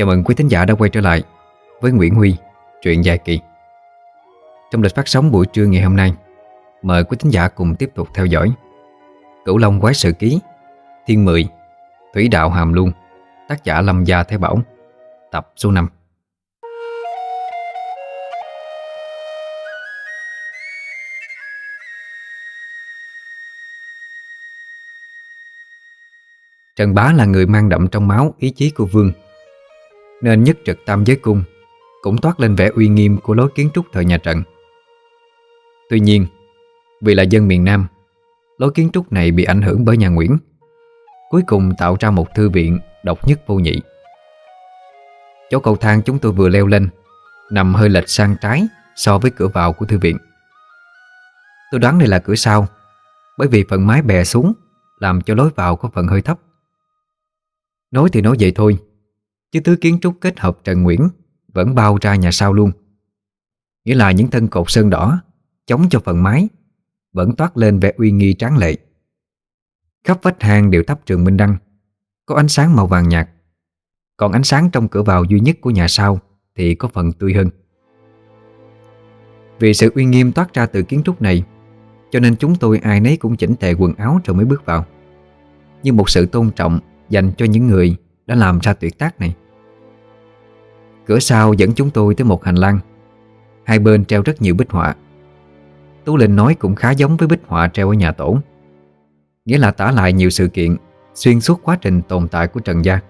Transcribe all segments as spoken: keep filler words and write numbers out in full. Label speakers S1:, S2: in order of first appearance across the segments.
S1: Chào mừng quý thính giả đã quay trở lại với Nguyễn Huy, truyện dài kỳ. Trong lịch phát sóng buổi trưa ngày hôm nay, mời quý thính giả cùng tiếp tục theo dõi Cửu Long Quái Sự Ký, Thiên Mười, Thủy Đạo Hàm Luân, tác giả Lâm Gia Thái Bảo, tập số năm. Trần Bá là người mang đậm trong máu ý chí của vương, nên nhất trực Tam Giới Cung cũng toát lên vẻ uy nghiêm của lối kiến trúc thời nhà Trần. Tuy nhiên, vì là dân miền Nam, lối kiến trúc này bị ảnh hưởng bởi nhà Nguyễn, cuối cùng tạo ra một thư viện độc nhất vô nhị. Chỗ cầu thang chúng tôi vừa leo lên nằm hơi lệch sang trái so với cửa vào của thư viện. Tôi đoán đây là cửa sau, bởi vì phần mái bè xuống làm cho lối vào có phần hơi thấp. Nói thì nói vậy thôi, chứ thứ kiến trúc kết hợp Trần Nguyễn vẫn bao ra nhà sau luôn. Nghĩa là những thân cột sơn đỏ chống cho phần mái vẫn toát lên vẻ uy nghi tráng lệ. Khắp vách hang đều thắp trường minh đăng, có ánh sáng màu vàng nhạt. Còn ánh sáng trong cửa vào duy nhất của nhà sau thì có phần tươi hơn. Vì sự uy nghiêm toát ra từ kiến trúc này, cho nên chúng tôi ai nấy cũng chỉnh tề quần áo rồi mới bước vào, như một sự tôn trọng dành cho những người đã làm ra tuyệt tác này. Cửa sau dẫn chúng tôi tới một hành lang. Hai bên treo rất nhiều bích họa. Tú Linh nói cũng khá giống với bích họa treo ở nhà tổ, nghĩa là tả lại nhiều sự kiện xuyên suốt quá trình tồn tại của Trần gia.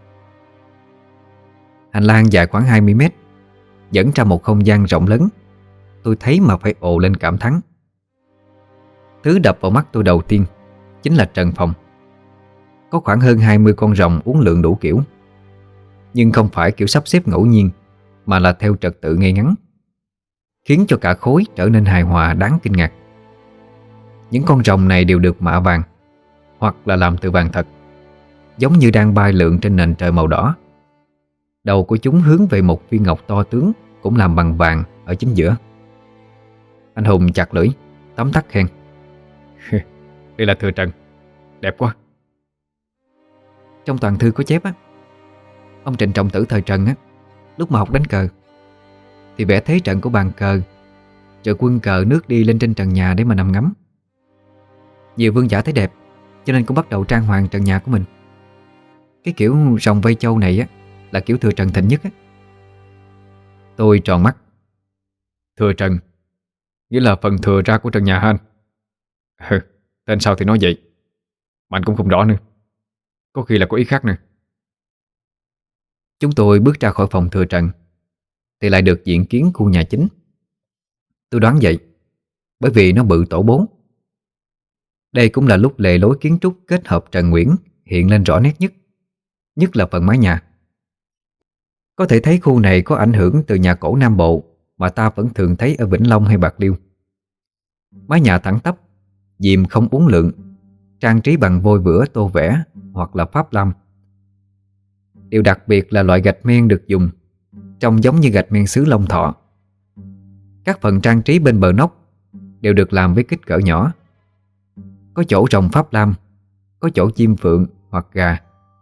S1: Hành lang dài khoảng hai mươi mét, dẫn ra một không gian rộng lớn. Tôi thấy mà phải ồ lên cảm thán. Thứ đập vào mắt tôi đầu tiên chính là trần phòng. Có khoảng hơn hai mươi con rồng uốn lượn đủ kiểu, nhưng không phải kiểu sắp xếp ngẫu nhiên, mà là theo trật tự ngay ngắn, khiến cho cả khối trở nên hài hòa đáng kinh ngạc. Những con rồng này đều được mạ vàng, hoặc là làm từ vàng thật, giống như đang bay lượn trên nền trời màu đỏ. Đầu của chúng hướng về một viên ngọc to tướng cũng làm bằng vàng ở chính giữa. Anh Hùng chặt lưỡi, tấm tắc khen: đây là thừa trần, đẹp quá. Trong toàn thư có chép á, ông Trịnh Trọng Tử thời Trần á, lúc mà học đánh cờ thì vẽ thế trận của bàn cờ, rồi quân cờ nước đi lên trên trần nhà để mà nằm ngắm. Nhiều vương giả thấy đẹp, cho nên cũng bắt đầu trang hoàng trần nhà của mình. Cái kiểu rồng vây châu này á là kiểu thừa trần thịnh nhất á. Tôi tròn mắt. Thừa trần nghĩa là phần thừa ra của trần nhà hả anh? Ừ, tên sao thì nói vậy, mà anh cũng không rõ nữa. Có khi là có ý khác nữa. Chúng tôi bước ra khỏi phòng thừa trần thì lại được diện kiến khu nhà chính. Tôi đoán vậy, bởi vì nó bự tổ bố. Đây cũng là lúc lề lối kiến trúc kết hợp Trần Nguyễn hiện lên rõ nét nhất, nhất là phần mái nhà. Có thể thấy khu này có ảnh hưởng từ nhà cổ Nam Bộ mà ta vẫn thường thấy ở Vĩnh Long hay Bạc Liêu. Mái nhà thẳng tắp, diềm không uốn lượn, trang trí bằng vôi vữa tô vẽ hoặc là pháp lam. Điều đặc biệt là loại gạch men được dùng trông giống như gạch men xứ Long Thọ. Các phần trang trí bên bờ nóc đều được làm với kích cỡ nhỏ. Có chỗ rồng pháp lam, có chỗ chim phượng hoặc gà.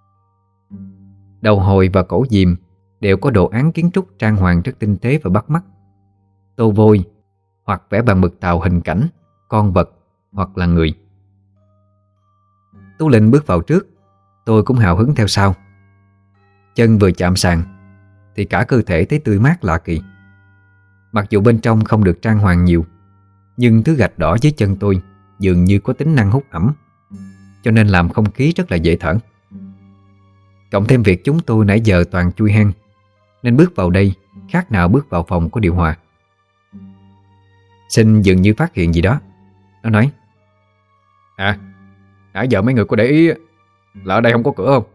S1: Đầu hồi và cổ diềm đều có đồ án kiến trúc trang hoàng rất tinh tế và bắt mắt. Tô vôi hoặc vẽ bằng mực tàu hình cảnh, con vật hoặc là người. Tú Linh bước vào trước, tôi cũng hào hứng theo sau. Chân vừa chạm sàn thì cả cơ thể thấy tươi mát lạ kỳ. Mặc dù bên trong không được trang hoàng nhiều, nhưng thứ gạch đỏ dưới chân tôi dường như có tính năng hút ẩm, cho nên làm không khí rất là dễ thở. Cộng thêm việc chúng tôi nãy giờ toàn chui hang, nên bước vào đây khác nào bước vào phòng có điều hòa. Sinh dường như phát hiện gì đó. Nó nói: À, nãy giờ mấy người có để ý là ở đây không có cửa không?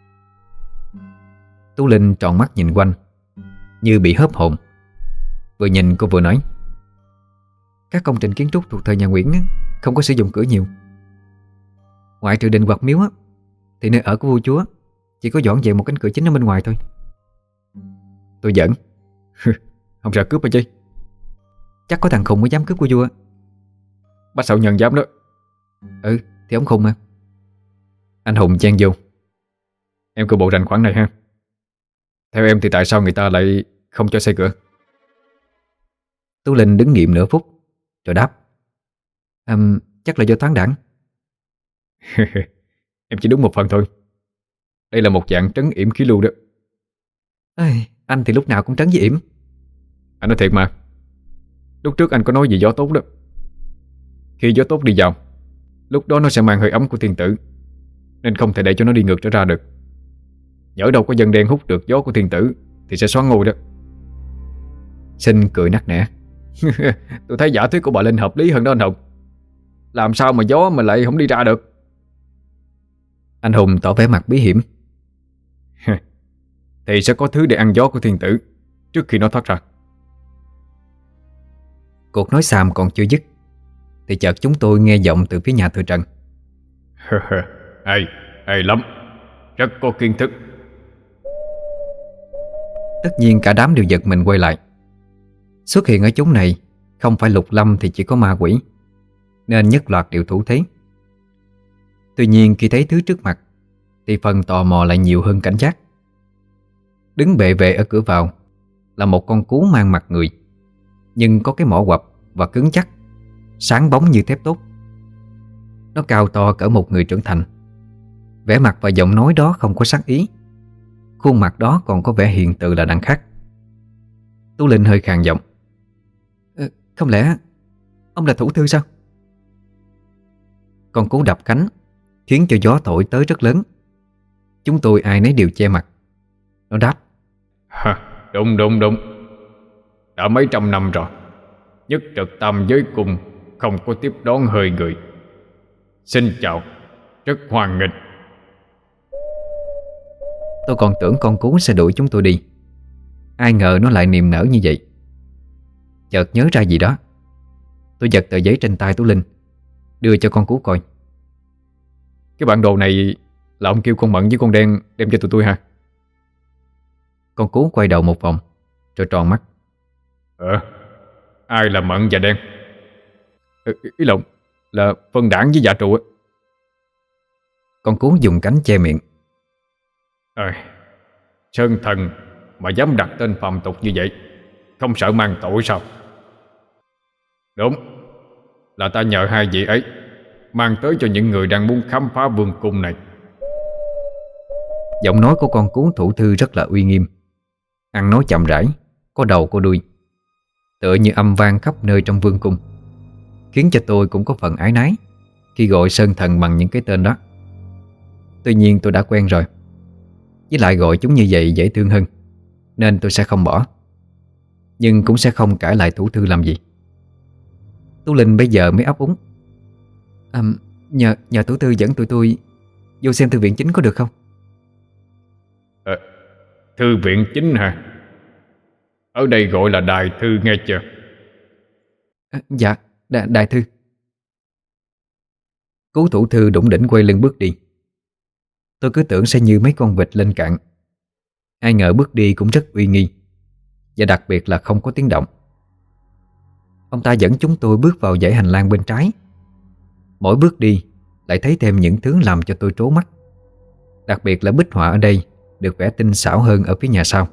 S1: Tú Linh tròn mắt nhìn quanh như bị hớp hồn. Vừa nhìn cô vừa nói: Các công trình kiến trúc thuộc thời nhà Nguyễn không có sử dụng cửa nhiều. Ngoại trừ đình hoặc miếu á, thì nơi ở của vua chúa chỉ có dọn dẹp một cánh cửa chính ở bên ngoài thôi. Tôi giỡn: Không sợ cướp hả chi? Chắc có thằng khùng mới dám cướp của vua. Bác Sậu Nhân dám đó. Ừ, thì ông khùng mà. Anh Hùng chen vô: Em cứ bộ rành khoản này ha.
S2: Theo em thì tại sao người ta lại không cho xây cửa?
S1: Tú Linh đứng nghiệm nửa phút rồi đáp: "Ừm, chắc là do thoáng đãng."
S2: Em chỉ đúng một phần thôi. Đây là một dạng trấn yểm khí lưu đó.
S1: Ê, anh thì lúc nào cũng trấn với yểm.
S2: Anh nói thiệt mà. Lúc trước anh có nói về gió tốt đó. Khi gió tốt đi vào, lúc đó nó sẽ mang hơi ấm của thiên tử, nên không thể để cho nó đi ngược trở ra được. Nhỡ đâu có dân đen hút được gió của thiên tử thì sẽ xóa ngôi đó.
S1: Sinh cười nắc nẻ:
S2: Tôi thấy giả thuyết của bà Linh hợp lý hơn đó anh Hùng. Làm sao mà gió mà lại không đi ra được?
S1: Anh Hùng tỏ vẻ mặt bí hiểm:
S2: Thì sẽ có thứ để ăn gió của thiên tử trước khi nó thoát ra.
S1: Cuộc nói xàm còn chưa dứt thì chợt chúng tôi nghe giọng từ phía nhà thờ Trần:
S2: Hay, hay lắm. Rất có kiến thức.
S1: Tất nhiên cả đám đều giật mình quay lại. Xuất hiện ở chốn này không phải Lục Lâm thì chỉ có ma quỷ, nên nhất loạt đều thủ thế. Tuy nhiên khi thấy thứ trước mặt thì phần tò mò lại nhiều hơn cảnh giác. Đứng bệ vệ ở cửa vào là một con cú mang mặt người, nhưng có cái mỏ quặp và cứng chắc, sáng bóng như thép tốt. Nó cao to cỡ một người trưởng thành. Vẻ mặt và giọng nói đó không có sát ý. Khuôn mặt đó còn có vẻ hiền từ là đằng khác. Tú Linh hơi khàn giọng: "Ờ, Không lẽ ông là thủ thư sao?" Con cú đập cánh khiến cho gió thổi tới rất lớn. Chúng tôi ai nấy đều che mặt. Nó đáp:
S2: Ha, đúng đúng đúng. Đã mấy trăm năm rồi, nhất trực tam giới cùng không có tiếp đón hơi người. Xin chào, rất hoan nghênh.
S1: Tôi còn tưởng con cú sẽ đuổi chúng tôi đi, ai ngờ nó lại niềm nở như vậy. Chợt nhớ ra gì đó, tôi giật tờ giấy trên tay Tú Linh, đưa cho con cú coi.
S2: Cái bản đồ này là ông kêu con Mận với con Đen đem cho tụi tôi hả?
S1: Con cú quay đầu một vòng rồi tròn mắt:
S2: Ờ, ai là Mận và Đen? Ờ, ý lộn, là phân đảng với dạ trụ á.
S1: Con cú dùng cánh che miệng.
S2: Ờ, Sơn thần mà dám đặt tên phàm tục như vậy, không sợ mang tội sao? Đúng, là ta nhờ hai vị ấy mang tới cho những người đang muốn khám phá vương cung này.
S1: Giọng nói của con cú thủ thư rất là uy nghiêm, ăn nói chậm rãi, có đầu có đuôi, tựa như âm vang khắp nơi trong vương cung, khiến cho tôi cũng có phần ái nái khi gọi sơn thần bằng những cái tên đó. Tuy nhiên tôi đã quen rồi, với lại gọi chúng như vậy dễ thương hơn, nên tôi sẽ không bỏ. Nhưng cũng sẽ không cãi lại thủ thư làm gì. Tú Linh bây giờ mới ấp úng: à, nhờ, nhờ thủ thư dẫn tụi tôi vô xem thư viện chính có được không?
S2: Ờ, Thư viện chính hả? Ở đây gọi là đài thư nghe chưa?
S1: À, dạ, đà, đại thư. Cố thủ thư đủng đỉnh quay lưng bước đi. Tôi cứ tưởng sẽ như mấy con vịt lên cạn, ai ngờ bước đi cũng rất uy nghi, và đặc biệt là không có tiếng động. Ông ta dẫn chúng tôi bước vào dãy hành lang bên trái. Mỗi bước đi lại thấy thêm những thứ làm cho tôi trố mắt. Đặc biệt là bích họa ở đây được vẽ tinh xảo hơn ở phía nhà sau.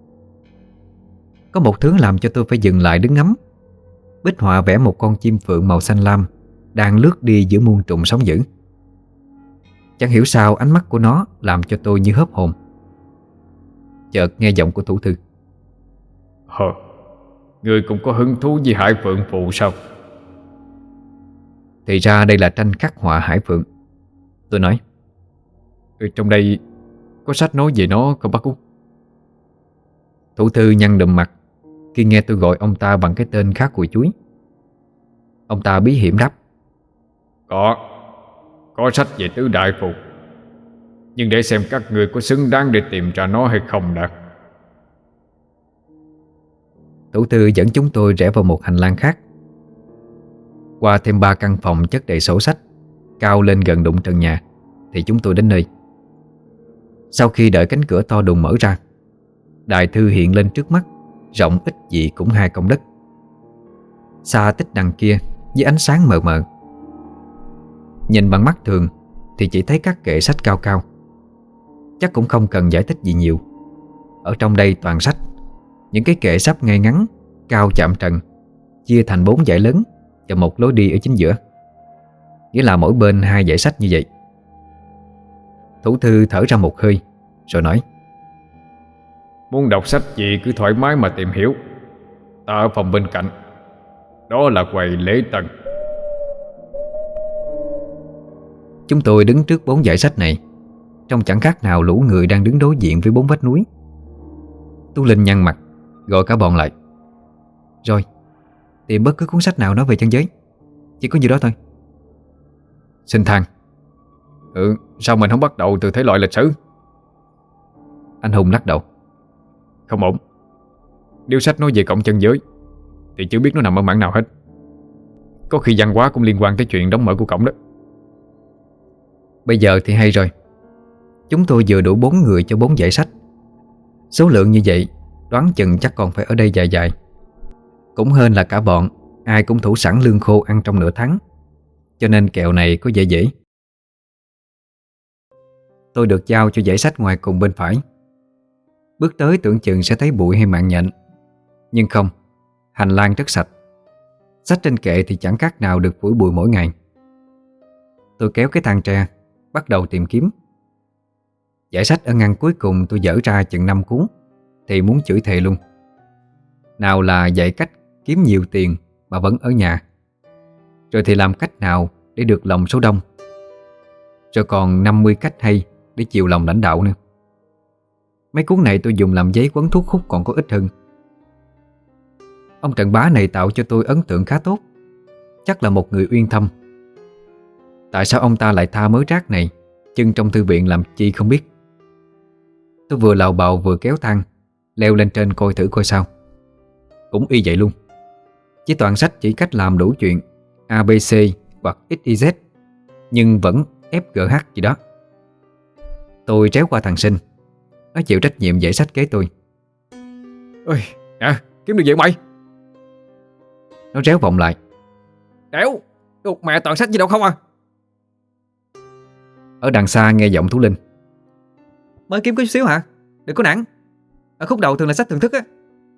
S1: Có một thứ làm cho tôi phải dừng lại đứng ngắm. Bích họa vẽ một con chim phượng màu xanh lam đang lướt đi giữa muôn trùng sóng dữ. Chẳng hiểu sao ánh mắt của nó làm cho tôi như hớp hồn. Chợt nghe giọng của thủ thư:
S2: Hờ, ngươi cũng có hứng thú với Hải Phượng Phù sao?
S1: Thì ra đây là tranh khắc họa hải phượng. Tôi nói:
S2: Ừ, trong đây có sách nói về nó không bác Út?
S1: Thủ thư nhăn đùm mặt khi nghe tôi gọi ông ta bằng cái tên khá cùi chuối. Ông ta bí hiểm đáp:
S2: Có, có sách về tứ đại phù, nhưng để xem các ngươi có xứng đáng để tìm ra nó hay không đã.
S1: Thủ thư dẫn chúng tôi rẽ vào một hành lang khác, qua thêm ba căn phòng chất đầy sổ sách, cao lên gần đụng trần nhà, thì chúng tôi đến nơi. Sau khi đợi cánh cửa to đùng mở ra, đại thư hiện lên trước mắt, rộng ít gì cũng hai công đất. Xa tích đằng kia với ánh sáng mờ mờ, nhìn bằng mắt thường thì chỉ thấy các kệ sách cao cao. Chắc cũng không cần giải thích gì nhiều, Ở trong đây toàn sách, những cái kệ sắp ngay ngắn, cao chạm trần, chia thành bốn dãy lớn và một lối đi ở chính giữa. Nghĩa là mỗi bên hai dãy sách như vậy. Thủ thư thở ra một hơi rồi nói:
S2: Muốn đọc sách gì cứ thoải mái mà tìm hiểu. Ta ở phòng bên cạnh, đó là quầy lễ tân.
S1: Chúng tôi đứng trước bốn dãy sách này, trông chẳng khác nào lũ người đang đứng đối diện với bốn vách núi. Tú Linh nhăn mặt gọi cả bọn lại: Rồi, tìm bất cứ cuốn sách nào nói về chân giới. Chỉ có nhiêu đó thôi.
S2: Xin than. Ừ, sao mình không bắt đầu từ thể loại lịch sử?
S1: Anh Hùng lắc đầu:
S2: Không ổn. Nếu sách nói về cổng chân giới thì chưa biết nó nằm ở mảng nào hết. Có khi văn hóa cũng liên quan tới chuyện đóng mở của cổng đó.
S1: Bây giờ thì hay rồi. Chúng tôi vừa đủ bốn người cho bốn dãy sách. Số lượng như vậy đoán chừng chắc còn phải ở đây dài dài. Cũng hên là cả bọn ai cũng thủ sẵn lương khô ăn trong nửa tháng, cho nên kèo này có dễ dễ. Tôi được giao cho dãy sách ngoài cùng bên phải. Bước tới tưởng chừng sẽ thấy bụi hay mạng nhện, nhưng không. Hành lang rất sạch. Sách trên kệ thì chẳng khác nào được phủi bụi mỗi ngày. Tôi kéo cái thang tre, bắt đầu tìm kiếm. Dãy sách ở ngăn cuối cùng tôi dở ra chừng năm cuốn thì muốn chửi thề luôn. Nào là dạy cách kiếm nhiều tiền mà vẫn ở nhà, rồi thì làm cách nào để được lòng số đông, rồi còn năm mươi cách hay để chiều lòng lãnh đạo nữa. Mấy cuốn này tôi dùng làm giấy quấn thuốc hút còn có ích hơn. Ông Trần Bá này tạo cho tôi ấn tượng khá tốt. Chắc là một người uyên thâm. Tại sao ông ta lại tha mớ rác này chân trong thư viện làm chi không biết. Tôi vừa lào bào vừa kéo thang leo lên trên coi thử coi sao. Cũng y vậy luôn. Chỉ toàn sách chỉ cách làm đủ chuyện a bê xê hoặc ích i dét, nhưng vẫn ép giê hát gì đó. Tôi tréo qua thằng Sinh. Nó chịu trách nhiệm dạy sách kế tôi.
S2: Ôi, à, kiếm được gì mày?
S1: Nó réo vọng lại:
S2: Đéo, đục mẹ toàn sách gì đâu không à?
S1: Ở đằng xa nghe giọng Tú Linh:
S3: Mới kiếm có chút xíu hả? Đừng có nản. Ở khúc đầu thường là sách thưởng thức á.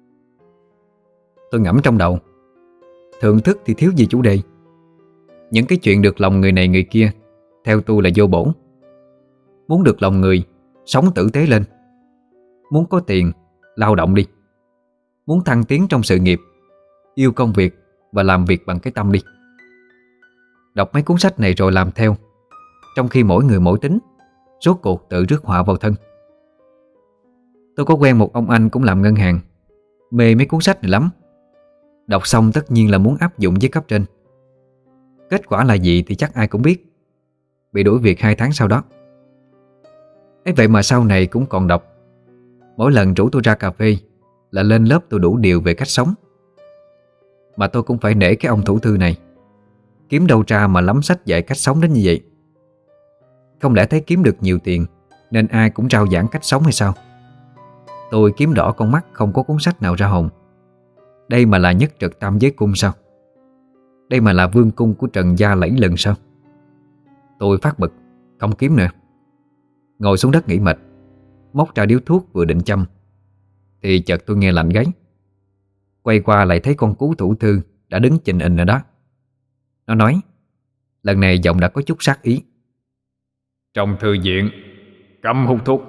S1: Tôi ngẫm trong đầu. Thưởng thức thì thiếu gì chủ đề. Những cái chuyện được lòng người này người kia theo tôi là vô bổ. Muốn được lòng người, sống tử tế lên. Muốn có tiền, lao động đi. Muốn thăng tiến trong sự nghiệp, yêu công việc và làm việc bằng cái tâm đi. Đọc mấy cuốn sách này rồi làm theo, trong khi mỗi người mỗi tính, rốt cuộc tự rước họa vào thân. Tôi có quen một ông anh cũng làm ngân hàng, mê mấy cuốn sách này lắm. Đọc xong tất nhiên là muốn áp dụng với cấp trên. Kết quả là gì thì chắc ai cũng biết. Bị đuổi việc hai tháng sau đó. ấy vậy mà sau này cũng còn đọc. Mỗi lần rủ tôi ra cà phê là lên lớp tôi đủ điều về cách sống. Mà tôi cũng phải nể cái ông thủ thư này. Kiếm đâu ra mà lắm sách dạy cách sống đến như vậy. Không lẽ thấy kiếm được nhiều tiền nên ai cũng rao giảng cách sống hay sao? Tôi kiếm đỏ con mắt không có cuốn sách nào ra hồn. Đây mà là nhất trật tam giới cung sao? Đây mà là vương cung của Trần gia lẫy lừng sao? Tôi phát bực, không kiếm nữa. Ngồi xuống đất nghỉ mệt, móc ra điếu thuốc vừa định châm thì chợt tôi nghe lạnh gáy. Quay qua lại thấy con cú thủ thư đã đứng chình ình ở đó. Nó nói, lần này giọng đã có chút sát ý:
S2: Trong thư viện cấm hút thuốc.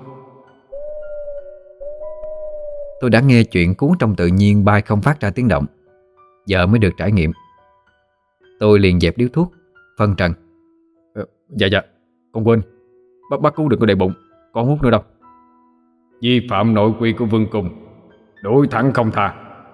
S1: Tôi đã nghe chuyện cuốn trong tự nhiên bay không phát ra tiếng động, giờ mới được trải nghiệm. Tôi liền dẹp điếu thuốc, phân trần:
S2: ờ, Dạ dạ, con quên. Bác bác cứu đừng có đầy bụng, con hút nữa đâu. Vi phạm nội quy của vương cung, đối thẳng không tha.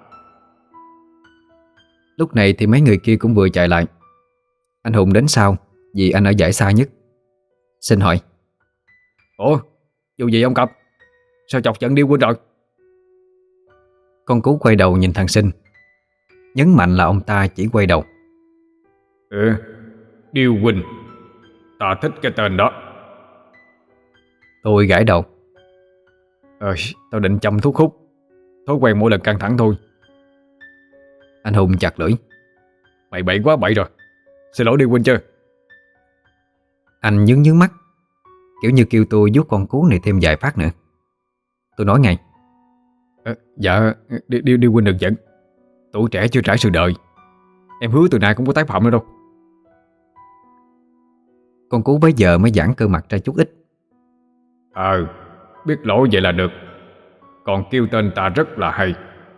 S1: Lúc này thì mấy người kia cũng vừa chạy lại. Anh Hùng đến sau vì anh ở dãy xa nhất. Xin hỏi:
S2: Ủa, dù gì ông Cập, sao chọc trận điêu quên rồi?
S1: Con cú quay đầu nhìn thằng Sinh, nhấn mạnh là ông ta chỉ quay đầu.
S2: Ừ, Điêu Quỳnh, ta thích cái tên đó.
S1: Tôi gãi đầu.
S2: Ờ, tao định châm thuốc hút, thói quen mỗi lần căng thẳng thôi.
S1: Anh Hùng chặt lưỡi:
S2: Mày bậy quá bậy rồi, xin lỗi Điêu Quỳnh chưa?
S1: Anh nhướng nhướng mắt, kiểu như kêu tôi vuốt con cú này thêm vài phát nữa. Tôi nói ngay:
S2: À, dạ đi, đi, đi huynh đừng giận. Tuổi trẻ chưa trải sự đời. Em hứa từ nay cũng có tái phạm nữa đâu.
S1: Con Cú bấy giờ mới giãn cơ mặt ra chút ít.
S2: Ờ, biết lỗi vậy là được. Còn kêu tên ta rất là hay.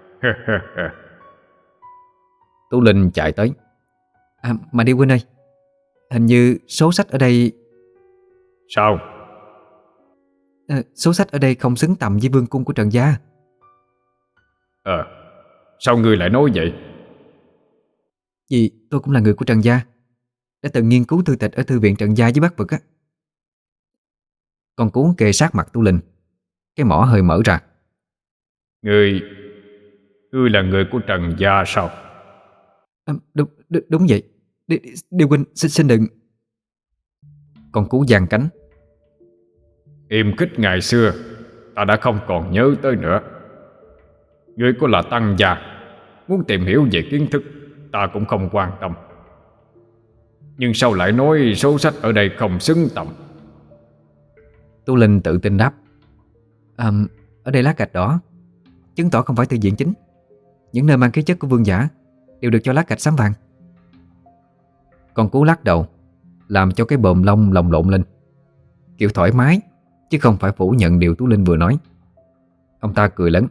S1: Tú Linh chạy tới. À mà đi huynh ơi, hình như số sách ở đây...
S2: Sao?
S1: À, số sách ở đây không xứng tầm với vương cung của Trần gia.
S2: Ờ, sao ngươi lại nói vậy?
S1: Vì tôi cũng là người của Trần gia, đã từng nghiên cứu thư tịch ở thư viện Trần gia với Bắc Vực á. Con Cú kề sát mặt Tú Linh, cái mỏ hơi mở ra.
S2: Ngươi, ngươi là người của Trần gia sao?
S1: À, đúng, đúng, đúng vậy. Đi, đi, đi huynh, xin, xin đừng. Con Cú giang cánh.
S2: Im khích ngày xưa ta đã không còn nhớ tới nữa. Ngươi có là tăng gia, muốn tìm hiểu về kiến thức, ta cũng không quan tâm. Nhưng sao lại nói số sách ở đây không xứng tầm?
S1: Tú Linh tự tin đáp. À, ở đây lá gạch đỏ, chứng tỏ không phải thư viện chính. Những nơi mang ký chất của vương giả đều được cho lá gạch xám vàng. Con Cú lắc đầu, làm cho cái bờm lông lồng lộn lên, kiểu thoải mái, chứ không phải phủ nhận điều Tú Linh vừa nói. Ông ta cười lớn.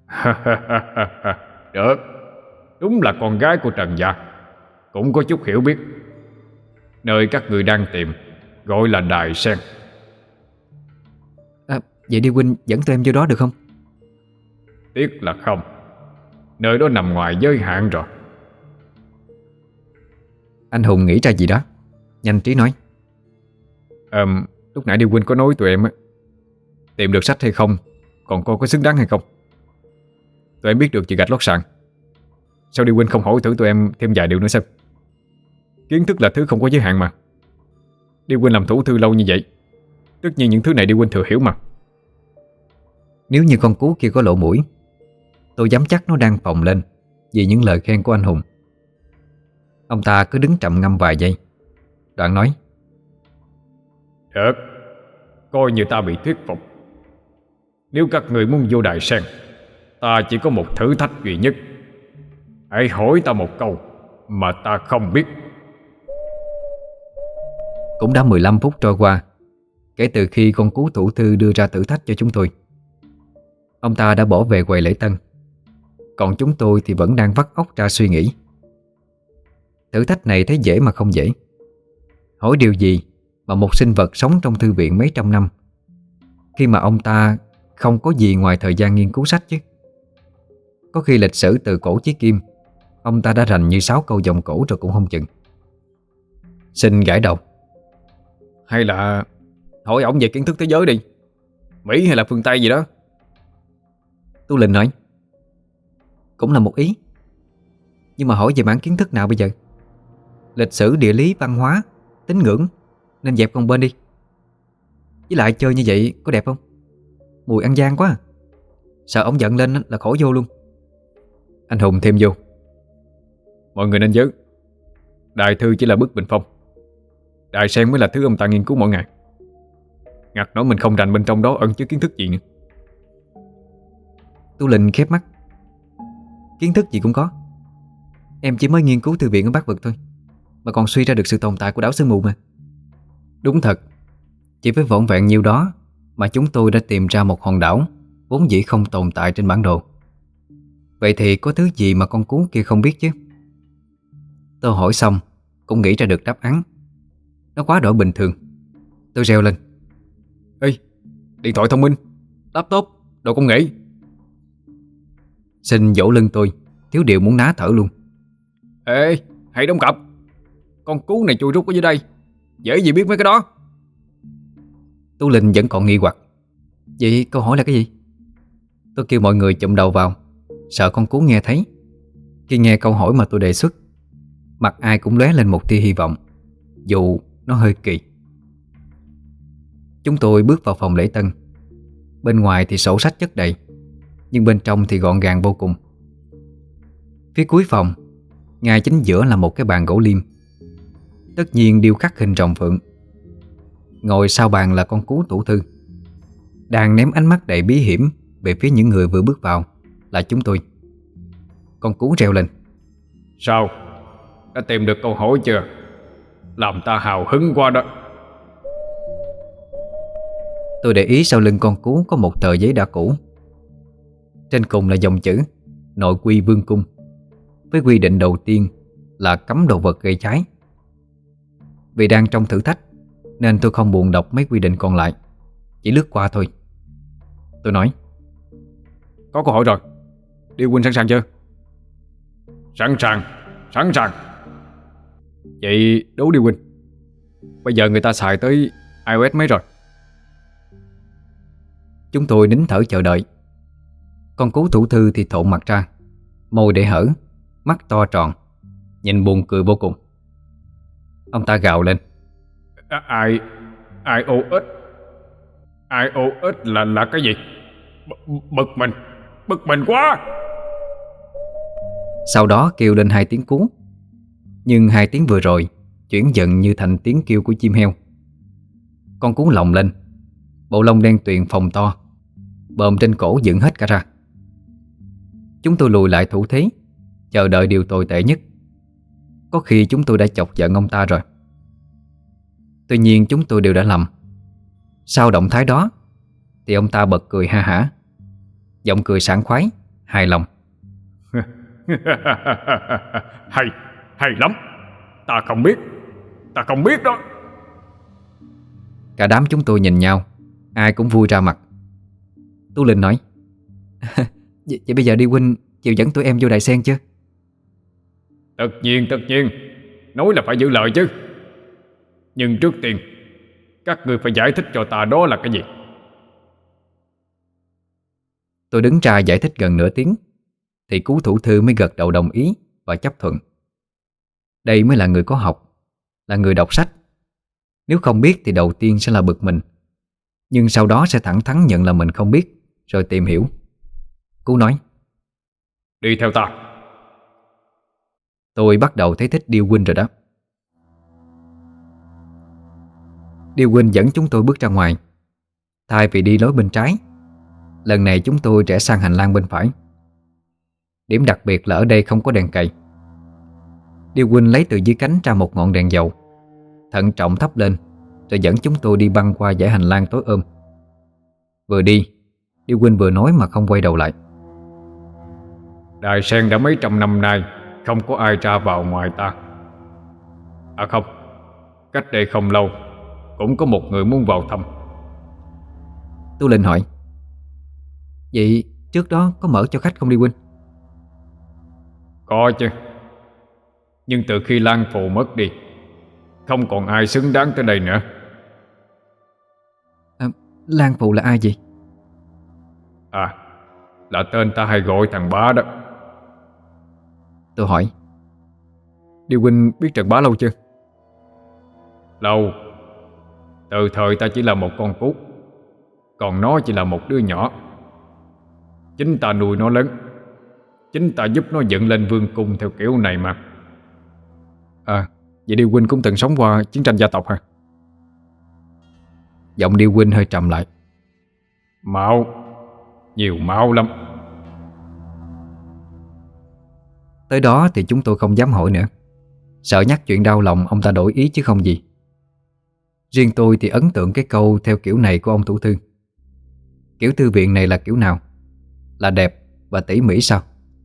S2: Được, đúng là con gái của Trần gia, cũng có chút hiểu biết. Nơi các người đang tìm gọi là Đài Sen.
S1: À, vậy đi huynh dẫn tụi em vô đó được không?
S2: Tiếc là không. Nơi đó nằm ngoài giới hạn rồi.
S1: Anh Hùng nghĩ ra gì đó, nhanh trí nói.
S2: Ờ, lúc nãy đi huynh có nói tụi em á, tìm được sách hay không, còn coi có xứng đáng hay không. Tụi em biết được chị gạch lót sàn. Sao đi huynh không hỏi thử tụi em thêm vài điều nữa xem? Kiến thức là thứ không có giới hạn mà. Đi huynh làm thủ thư lâu như vậy, tất nhiên những thứ này đi huynh thừa hiểu mà.
S1: Nếu như con Cú kia có lỗ mũi, tôi dám chắc nó đang phồng lên vì những lời khen của anh Hùng. Ông ta cứ đứng trầm ngâm vài giây, đoạn nói.
S2: Được, coi như ta bị thuyết phục. Nếu các người muốn vô Đài Sen, ta chỉ có một thử thách duy nhất. Hãy hỏi ta một câu mà ta không biết.
S1: Cũng đã mười lăm phút trôi qua kể từ khi con Cú thủ thư đưa ra thử thách cho chúng tôi. Ông ta đã bỏ về quầy lễ tân, còn chúng tôi thì vẫn đang vắt óc ra suy nghĩ. Thử thách này thấy dễ mà không dễ. Hỏi điều gì mà một sinh vật sống trong thư viện mấy trăm năm, khi mà ông ta không có gì ngoài thời gian nghiên cứu sách chứ. Có khi lịch sử từ cổ chí kim ông ta đã rành như sáu câu vọng cổ rồi cũng không chừng. Xin gãi đầu.
S2: Hay là hỏi ổng về kiến thức thế giới đi, Mỹ hay là phương Tây gì đó.
S1: Tú Linh nói. Cũng là một ý, nhưng mà hỏi về mảng kiến thức nào bây giờ? Lịch sử, địa lý, văn hóa, tín ngưỡng, nên dẹp con bên đi. Với lại chơi như vậy có đẹp không? Mùi ăn gian quá à. Sợ ổng giận lên là khỏi vô luôn.
S2: Anh Hùng thêm vô. Mọi người nên nhớ, đại thư chỉ là bức bình phong, Đài Sen mới là thứ ông ta nghiên cứu mỗi ngày. Ngặt nói mình không rành bên trong đó ẩn chứa kiến thức gì nữa.
S1: Tú Linh khép mắt. Kiến thức gì cũng có. Em chỉ mới nghiên cứu thư viện ở Bắc Vực thôi, mà còn suy ra được sự tồn tại của đảo Sương Mù mà. Đúng thật, chỉ với vỏn vẹn nhiêu đó mà chúng tôi đã tìm ra một hòn đảo vốn dĩ không tồn tại trên bản đồ. Vậy thì có thứ gì mà con Cú kia không biết chứ? Tôi hỏi xong cũng nghĩ ra được đáp án. Nó quá đổi bình thường. Tôi reo lên.
S2: Ê, điện thoại thông minh, laptop, đồ công nghệ.
S1: Xin vỗ lưng tôi, thiếu điều muốn ná thở luôn.
S2: Ê, hãy đóng cặp. Con Cú này chui rút ở dưới đây, dễ gì biết mấy cái đó.
S1: Tú Linh vẫn còn nghi hoặc. Vậy câu hỏi là cái gì? Tôi kêu mọi người chụm đầu vào, sợ con Cú nghe thấy. Khi nghe câu hỏi mà tôi đề xuất, mặt ai cũng lóe lên một tia hy vọng, dù nó hơi kỳ. Chúng tôi bước vào phòng lễ tân. Bên ngoài thì sổ sách chất đầy, nhưng bên trong thì gọn gàng vô cùng. Phía cuối phòng, ngay chính giữa là một cái bàn gỗ liêm, tất nhiên điêu khắc hình rồng phượng. Ngồi sau bàn là con Cú thủ thư, đang ném ánh mắt đầy bí hiểm về phía những người vừa bước vào. là chúng tôi. Con cú reo lên:
S2: Sao? Đã tìm được câu hỏi chưa? Làm ta hào hứng quá đó.
S1: Tôi để ý sau lưng con cú có một tờ giấy đã cũ. Trên cùng là dòng chữ nội quy vương cung, với quy định đầu tiên là cấm đồ vật gây cháy. Vì đang trong thử thách nên tôi không buồn đọc mấy quy định còn lại, chỉ lướt qua thôi. Tôi nói:
S2: Có câu hỏi rồi. Điêu huynh sẵn sàng chưa? Sẵn sàng, sẵn sàng. Vậy đố Điêu huynh, bây giờ người ta xài tới i O S mấy rồi?
S1: Chúng tôi nín thở chờ đợi. Con cú thủ thư thì thộn mặt ra, môi để hở, mắt to tròn, nhìn buồn cười vô cùng. Ông ta gào lên:
S2: I, iOS iOS là là cái gì? B bực mình, bực mình quá.
S1: Sau đó kêu lên hai tiếng cú. Nhưng hai tiếng vừa rồi chuyển dần như thành tiếng kêu của chim heo. Con cú lồng lên, bộ lông đen tuyền phồng to, bờm trên cổ dựng hết cả ra. Chúng tôi lùi lại thủ thế, chờ đợi điều tồi tệ nhất. Có khi chúng tôi đã chọc giận ông ta rồi. Tuy nhiên chúng tôi đều đã lầm. Sau động thái đó thì ông ta bật cười ha hả, giọng cười sảng khoái, hài lòng.
S2: Hay, hay lắm. Ta không biết, ta không biết đó.
S1: Cả đám chúng tôi nhìn nhau, ai cũng vui ra mặt. Tú Linh nói: Vậy, vậy bây giờ đi huynh chịu dẫn tụi em vô Đại Sen chưa?
S2: Tất nhiên, tất nhiên. Nói là phải giữ lời chứ. Nhưng trước tiên các ngươi phải giải thích cho ta đó là cái gì.
S1: Tôi đứng ra giải thích gần nửa tiếng thì cú thủ thư mới gật đầu đồng ý và chấp thuận. Đây mới là người có học, là người đọc sách. Nếu không biết thì đầu tiên sẽ là bực mình, nhưng sau đó sẽ thẳng thắn nhận là mình không biết, rồi tìm hiểu. Cú nói:
S2: Đi theo ta.
S1: Tôi bắt đầu thấy thích Điêu huynh rồi đó. Điêu huynh dẫn chúng tôi bước ra ngoài. Thay vì đi lối bên trái, lần này chúng tôi rẽ sang hành lang bên phải. Điểm đặc biệt là ở đây không có đèn cày. Điêu huynh lấy từ dưới cánh ra một ngọn đèn dầu, thận trọng thắp lên, rồi dẫn chúng tôi đi băng qua dãy hành lang tối ôm. Vừa đi, Điêu huynh vừa nói mà không quay đầu lại:
S2: Đài Sen đã mấy trăm năm nay không có ai ra vào ngoài ta. À không, cách đây không lâu cũng có một người muốn vào thăm.
S1: Tú Linh hỏi: Vậy trước đó có mở cho khách không Điêu huynh?
S2: Có chứ. Nhưng từ khi Lan Phù mất đi, không còn ai xứng đáng tới đây nữa.
S1: à, Lan Phù là ai vậy?
S2: À, là tên ta hay gọi thằng Bá đó.
S1: Tôi hỏi:
S2: Điêu huynh biết Trần Bá lâu chưa? Lâu. Từ thời ta chỉ là một con cút, còn nó chỉ là một đứa nhỏ. Chính ta nuôi nó lớn, chính ta giúp nó dựng lên vương cung theo kiểu này mà.
S1: À,
S2: vậy Điêu huynh cũng từng sống qua chiến tranh gia tộc hả?
S1: Giọng Điêu huynh hơi trầm lại:
S2: Máu, nhiều máu lắm.
S1: Tới đó thì chúng tôi không dám hỏi nữa, sợ nhắc chuyện đau lòng ông ta đổi ý chứ không gì. Riêng tôi thì ấn tượng cái câu theo kiểu này của ông thủ thư. Kiểu thư viện này là kiểu nào? Là đẹp và tỉ mỉ sao?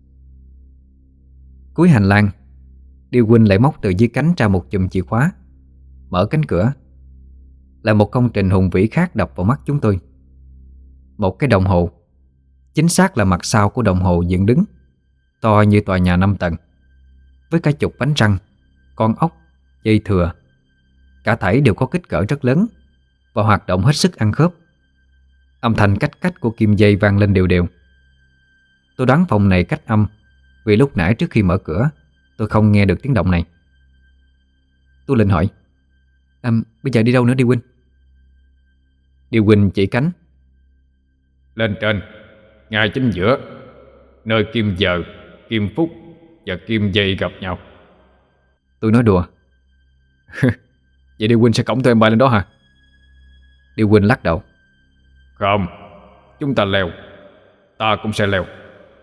S1: Cuối hành lang, Điêu huynh lại móc từ dưới cánh ra một chùm chìa khóa, mở cánh cửa. Là một công trình hùng vĩ khác đập vào mắt chúng tôi. Một cái đồng hồ, chính xác là mặt sau của đồng hồ dựng đứng, to như tòa nhà năm tầng, với cả chục bánh răng, con ốc, dây thừa. Cả thảy đều có kích cỡ rất lớn và hoạt động hết sức ăn khớp. Âm thanh cách cách của kim dây vang lên đều đều. Tôi đoán phòng này cách âm, vì lúc nãy trước khi mở cửa tôi không nghe được tiếng động này. Tú Linh hỏi: à, Bây giờ đi đâu nữa Điêu huynh? Điêu huynh chỉ cánh:
S2: Lên trên, ngay chính giữa, nơi kim giờ, kim phút và kim giây gặp nhau.
S1: Tôi nói đùa:
S2: Vậy Điêu huynh sẽ cõng tụi em bay lên đó hả?
S1: Điêu huynh lắc đầu:
S2: Không, chúng ta leo. Ta cũng sẽ leo.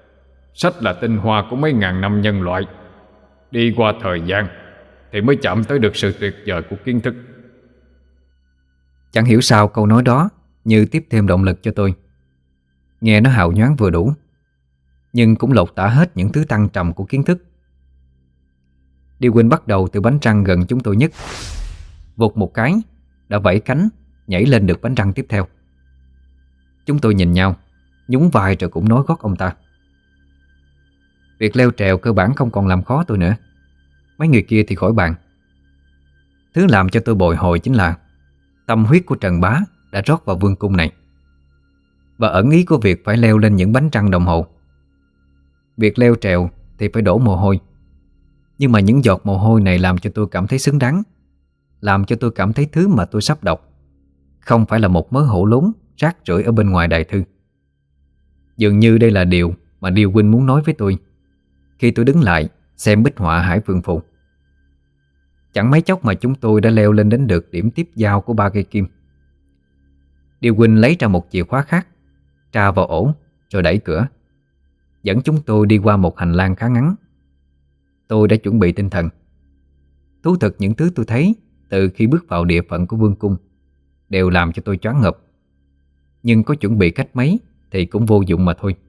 S2: sách là tinh hoa của mấy ngàn năm nhân loại. Đi qua thời gian thì mới chạm tới được sự tuyệt vời của kiến thức.
S1: Chẳng hiểu sao câu nói đó như tiếp thêm động lực cho tôi. Nghe nó hào nhoáng vừa đủ, nhưng cũng lột tả hết những thứ thăng trầm của kiến thức. Điêu Huynh bắt đầu từ bánh răng gần chúng tôi nhất, vụt một cái đã vẫy cánh nhảy lên được bánh răng tiếp theo. Chúng tôi nhìn nhau, nhún vai rồi cũng nối gót ông ta. Việc leo trèo cơ bản không còn làm khó tôi nữa. Mấy người kia thì khỏi bàn. Thứ làm cho tôi bồi hồi chính là tâm huyết của Trần Bá đã rót vào vương cung này, và ẩn ý của việc phải leo lên những bánh răng đồng hồ. Việc leo trèo thì phải đổ mồ hôi, nhưng mà những giọt mồ hôi này làm cho tôi cảm thấy xứng đáng, làm cho tôi cảm thấy thứ mà tôi sắp đọc không phải là một mớ hổ lốn rác rưởi ở bên ngoài đại thư. Dường như đây là điều mà Điêu Huynh muốn nói với tôi khi tôi đứng lại xem bích họa Hải Vương Phù. Chẳng mấy chốc mà chúng tôi đã leo lên đến được điểm tiếp giao của ba cây kim. Điêu Huynh lấy ra một chìa khóa khác, tra vào ổ rồi đẩy cửa, dẫn chúng tôi đi qua một hành lang khá ngắn. Tôi đã chuẩn bị tinh thần. Thú thực những thứ tôi thấy từ khi bước vào địa phận của vương cung đều làm cho tôi choáng ngợp. Nhưng có chuẩn bị cách mấy thì cũng vô dụng mà thôi.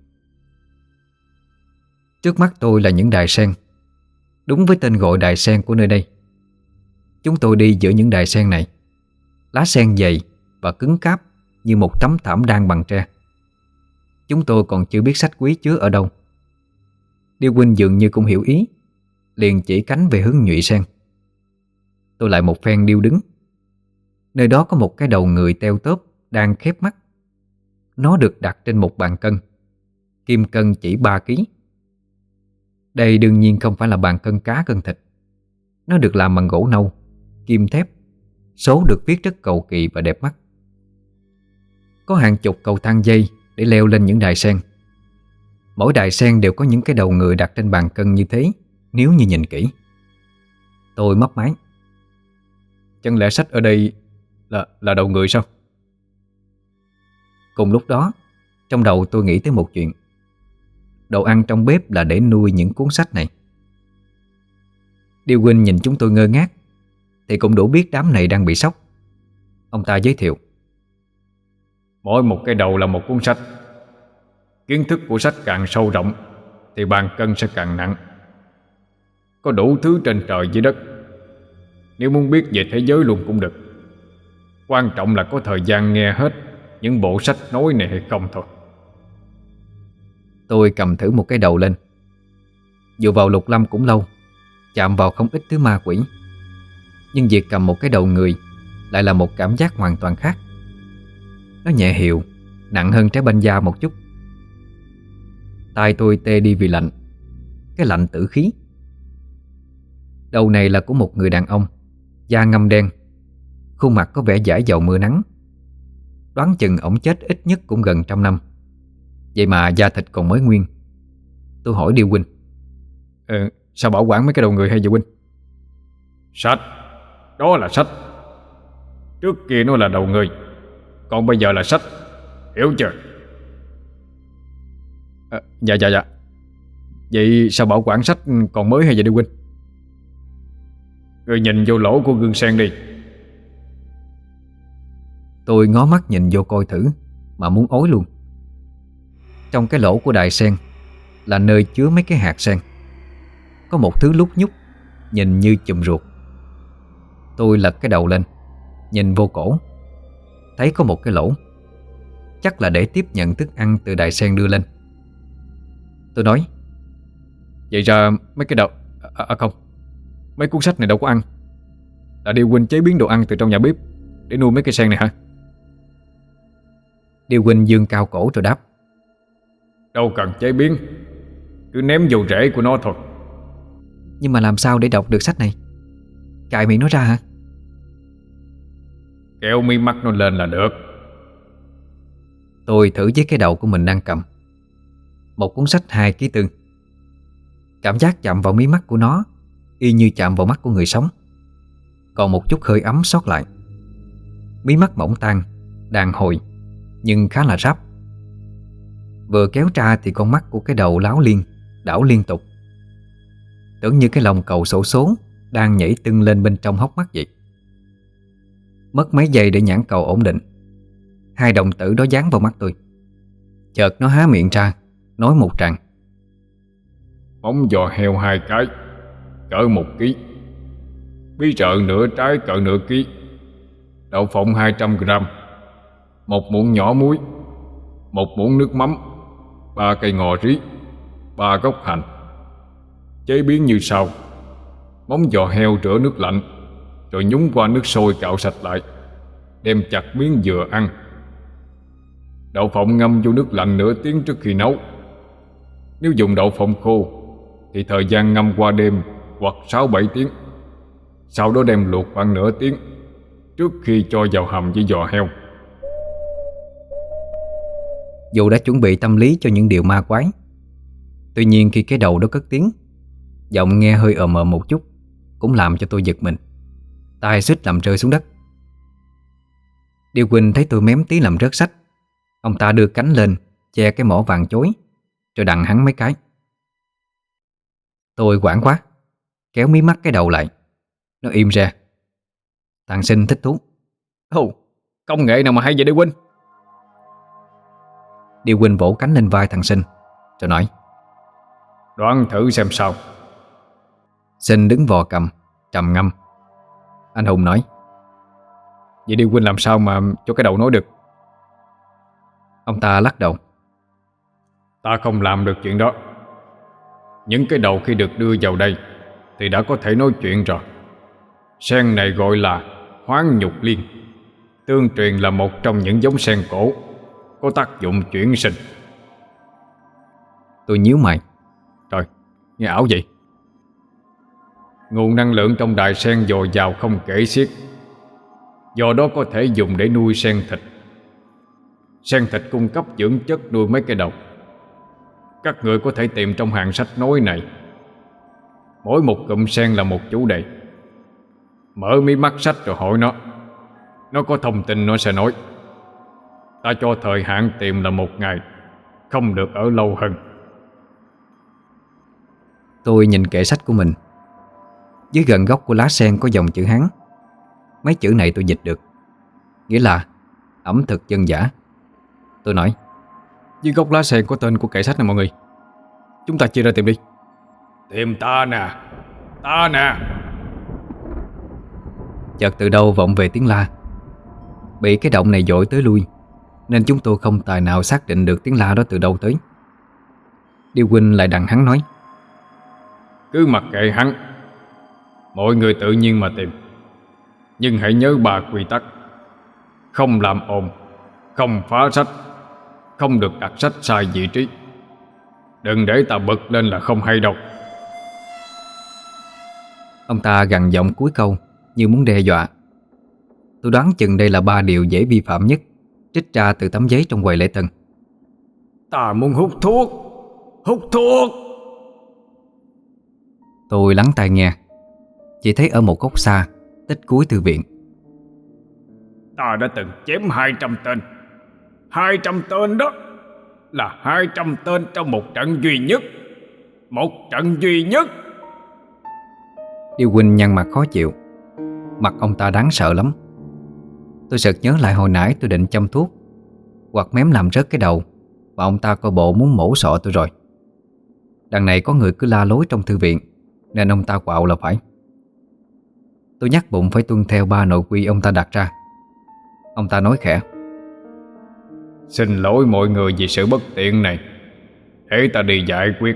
S1: Trước mắt tôi là những đài sen, đúng với tên gọi đài sen của nơi đây. Chúng tôi đi giữa những đài sen này. Lá sen dày và cứng cáp như một tấm thảm đan bằng tre. Chúng tôi còn chưa biết sách quý chứa ở đâu. Điêu Huynh dường như cũng hiểu ý, liền chỉ cánh về hướng nhụy sen. Tôi lại một phen điêu đứng. Nơi đó có một cái đầu người teo tóp đang khép mắt. Nó được đặt trên một bàn cân, kim cân chỉ ba ki-lô-gam. Đây đương nhiên không phải là bàn cân cá cân thịt. Nó được làm bằng gỗ nâu, kim thép. Số được viết rất cầu kỳ và đẹp mắt. Có hàng chục cầu thang dây để leo lên những đài sen. Mỗi đài sen đều có những cái đầu người đặt trên bàn cân như thế, nếu như nhìn kỹ. Tôi mấp máy.
S2: Chẳng lẽ sách ở đây là, là đầu người sao?
S1: Cùng lúc đó, trong đầu tôi nghĩ tới một chuyện. Đồ ăn trong bếp là để nuôi những cuốn sách này. Điêu Huynh nhìn chúng tôi ngơ ngác thì cũng đủ biết đám này đang bị sốc. Ông ta giới thiệu:
S2: mỗi một cái đầu là một cuốn sách. Kiến thức của sách càng sâu rộng thì bàn cân sẽ càng nặng. Có đủ thứ trên trời dưới đất. Nếu muốn biết về thế giới luôn cũng được. Quan trọng là có thời gian nghe hết những bộ sách nói này hay không thôi.
S1: Tôi cầm thử một cái đầu lên. Dựa vào lục lâm cũng lâu, chạm vào không ít thứ ma quỷ. Nhưng việc cầm một cái đầu người lại là một cảm giác hoàn toàn khác. Nó nhẹ hiệu, nặng hơn trái banh da một chút. Tai tôi tê đi vì lạnh. Cái lạnh tử khí. Đầu này là của một người đàn ông, da ngăm đen, khuôn mặt có vẻ dãi dầu mưa nắng. Đoán chừng ổng chết ít nhất cũng gần trăm năm. Vậy mà da thịt còn mới nguyên. Tôi hỏi Điêu Huynh:
S2: Ờ, sao bảo quản mấy cái đầu người hay vậy Huynh? Sách, đó là sách. Trước kia nó là đầu người, còn bây giờ là sách, hiểu chưa? À, dạ dạ dạ. Vậy sao bảo quản sách còn mới hay vậy Điêu Huynh? Người nhìn vô lỗ của gương sen đi.
S1: Tôi ngó mắt nhìn vô coi thử mà muốn ối luôn. Trong cái lỗ của đài sen là nơi chứa mấy cái hạt sen. Có một thứ lúc nhúc, nhìn như chùm ruột. Tôi lật cái đầu lên, nhìn vô cổ, thấy có một cái lỗ. Chắc là để tiếp nhận thức ăn từ đài sen đưa lên. Tôi nói:
S2: vậy ra mấy cái đầu À, à không, mấy cuốn sách này đâu có ăn. Là Điêu Huynh chế biến đồ ăn từ trong nhà bếp để nuôi mấy cây sen này hả?
S1: Điêu Huynh dương cao cổ rồi đáp:
S2: đâu cần chế biến, cứ ném vô rễ của nó thôi.
S1: Nhưng mà làm sao để đọc được sách này? Cài miệng nó ra hả?
S2: Kéo mi mắt nó lên là được.
S1: Tôi thử với cái đầu của mình đang cầm. Một cuốn sách hai ký tư. Cảm giác chạm vào mí mắt của nó y như chạm vào mắt của người sống. Còn một chút hơi ấm sót lại. Mí mắt mỏng tan, đàn hồi, nhưng khá là ráp. Vừa kéo ra thì con mắt của cái đầu láo liên đảo liên tục, tưởng như cái lòng cầu xổ số đang nhảy tưng lên bên trong hốc mắt vậy. Mất mấy giây để nhãn cầu ổn định, hai đồng tử đó dán vào mắt tôi. Chợt nó há miệng ra, nói một tràng:
S2: Móng giò heo hai cái, cỡ một ký. Bí trợ nửa trái cỡ nửa ký. Đậu phộng hai trăm gram. Một muỗng nhỏ muối. Một muỗng nước mắm. Ba cây ngò rí. Ba gốc hành. Chế biến như sau: móng giò heo rửa nước lạnh, rồi nhúng qua nước sôi cạo sạch lại, đem chặt miếng vừa ăn. Đậu phộng ngâm vô nước lạnh nửa tiếng trước khi nấu. Nếu dùng đậu phộng khô thì thời gian ngâm qua đêm hoặc sáu bảy tiếng. Sau đó đem luộc khoảng nửa tiếng trước khi cho vào hầm với giò heo.
S1: Dù đã chuẩn bị tâm lý cho những điều ma quái, tuy nhiên khi cái đầu đó cất tiếng, giọng nghe hơi ồm ồm một chút, cũng làm cho tôi giật mình. Tai suýt làm rơi xuống đất. Điêu Quỳnh thấy tôi mém tí làm rớt sách, ông ta đưa cánh lên che cái mỏ vàng chối, rồi đằng hắn mấy cái. Tôi hoảng quá, kéo mí mắt cái đầu lại. Nó im ra. Thằng Sinh thích thú:
S2: Ồ, công nghệ nào mà hay vậy Điêu Huynh?
S1: Điêu Quỳnh vỗ cánh lên vai thằng Sinh, rồi nói:
S2: Đoán thử xem sao.
S1: Sinh đứng vò cầm, trầm ngâm. Anh Hùng nói:
S2: Vậy Điêu Huynh làm sao mà cho cái đầu nói được?
S1: Ông ta lắc đầu:
S2: Ta không làm được chuyện đó. Những cái đầu khi được đưa vào đây thì đã có thể nói chuyện rồi. Sen này gọi là hoán nhục liên, tương truyền là một trong những giống sen cổ có tác dụng chuyển sinh.
S1: Tôi nhíu mày:
S2: Trời, nghe ảo vậy. Nguồn năng lượng trong đài sen dồi dào không kể xiết, do đó có thể dùng để nuôi sen thịt. Sen thịt cung cấp dưỡng chất nuôi mấy cái đầu. Các người có thể tìm trong hàng sách nói này. Mỗi một cụm sen là một chủ đề. Mở mí mắt sách rồi hỏi nó. Nó có thông tin nó sẽ nói. Ta cho thời hạn tìm là một ngày, không được ở lâu hơn.
S1: Tôi nhìn kệ sách của mình. Dưới gần góc của lá sen có dòng chữ Hán. Mấy chữ này tôi dịch được, nghĩa là ẩm thực dân dã. Tôi nói:
S2: Dưới gốc lá sen có tên của kệ sách này mọi người. Chúng ta chia ra tìm đi. Tìm ta nè, ta nè.
S1: Chợt từ đâu vọng về tiếng la. Bị cái động này dội tới lui, nên chúng tôi không tài nào xác định được tiếng la đó từ đâu tới. Điêu Huynh lại đằng hắn nói:
S2: Cứ mặc kệ hắn, mọi người tự nhiên mà tìm. Nhưng hãy nhớ ba quy tắc: không làm ồn, không phá sách, không được đặt sách sai vị trí. Đừng để ta bực lên là không hay đâu.
S1: Ông ta gằn giọng cuối câu như muốn đe dọa. Tôi đoán chừng đây là ba điều dễ vi phạm nhất, trích ra từ tấm giấy trong quầy lễ tân.
S2: Ta muốn hút thuốc, hút thuốc.
S1: Tôi lắng tai nghe, chỉ thấy ở một góc xa, tích cuối thư viện:
S2: Ta đã từng chém hai trăm tên. Hai trăm tên đó là hai trăm tên trong một trận duy nhất. Một trận duy nhất.
S1: Điêu Huynh nhăn mặt khó chịu. Mặt ông ta đáng sợ lắm. Tôi sực nhớ lại hồi nãy tôi định châm thuốc, hoặc mém làm rớt cái đầu, và ông ta coi bộ muốn mổ sọ tôi rồi. Đằng này có người cứ la lối trong thư viện, nên ông ta quạo là phải. Tôi nhắc bụng phải tuân theo ba nội quy ông ta đặt ra. Ông ta nói khẽ:
S2: Xin lỗi mọi người vì sự bất tiện này. Để ta đi giải quyết.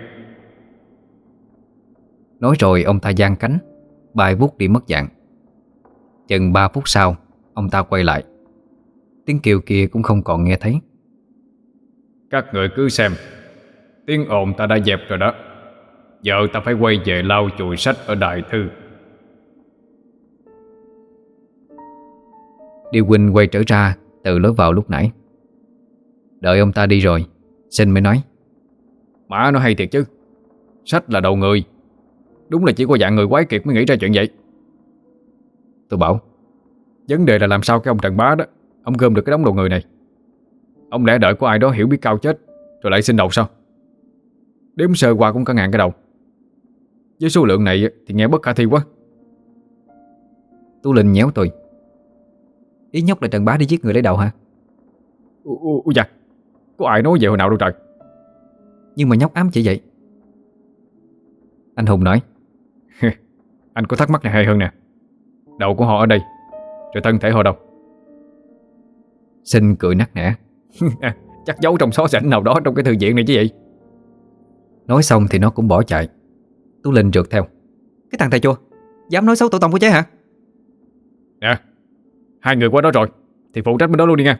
S1: Nói rồi ông ta giang cánh, bay vút đi mất dạng. Chừng ba phút sau, ông ta quay lại. Tiếng kêu kia cũng không còn nghe thấy.
S2: Các người cứ xem. Tiếng ồn ta đã dẹp rồi đó. Giờ ta phải quay về lau chùi sách ở đại thư.
S1: Điêu Huynh quay trở ra từ lối vào lúc nãy. Đợi ông ta đi rồi, Sinh mới nói:
S2: Má nó hay thiệt chứ. Sách là đầu người. Đúng là chỉ có dạng người quái kiệt mới nghĩ ra chuyện vậy.
S1: Tôi bảo:
S2: Vấn đề là làm sao cái ông Trần Bá đó, ông gom được cái đống đầu người này. Ông lẽ đợi có ai đó hiểu biết cao chết, rồi lại xin đầu sao? Đếm sơ qua cũng cả ngàn cái đầu. Với số lượng này thì nghe bất khả thi quá.
S1: Tú Linh nhéo tôi. Ý nhóc là Trần Bá đi giết người lấy đầu hả?
S2: Ủa dạ, có ai nói vậy hồi nào đâu trời.
S1: Nhưng mà nhóc ám chỉ vậy. Anh Hùng nói.
S2: Anh có thắc mắc này hay hơn nè. Đầu của họ ở đây, rồi thân thể họ đâu?
S1: Sinh cười nắc nẻ.
S2: Chắc giấu trong xó xảnh nào đó trong cái thư viện này chứ vậy.
S1: Nói xong thì nó cũng bỏ chạy. Tú Linh rượt theo.
S3: Cái thằng thầy chùa, dám nói xấu tổ tông của chế hả?
S2: Nè, hai người qua đó rồi thì phụ trách bên đó luôn đi nha.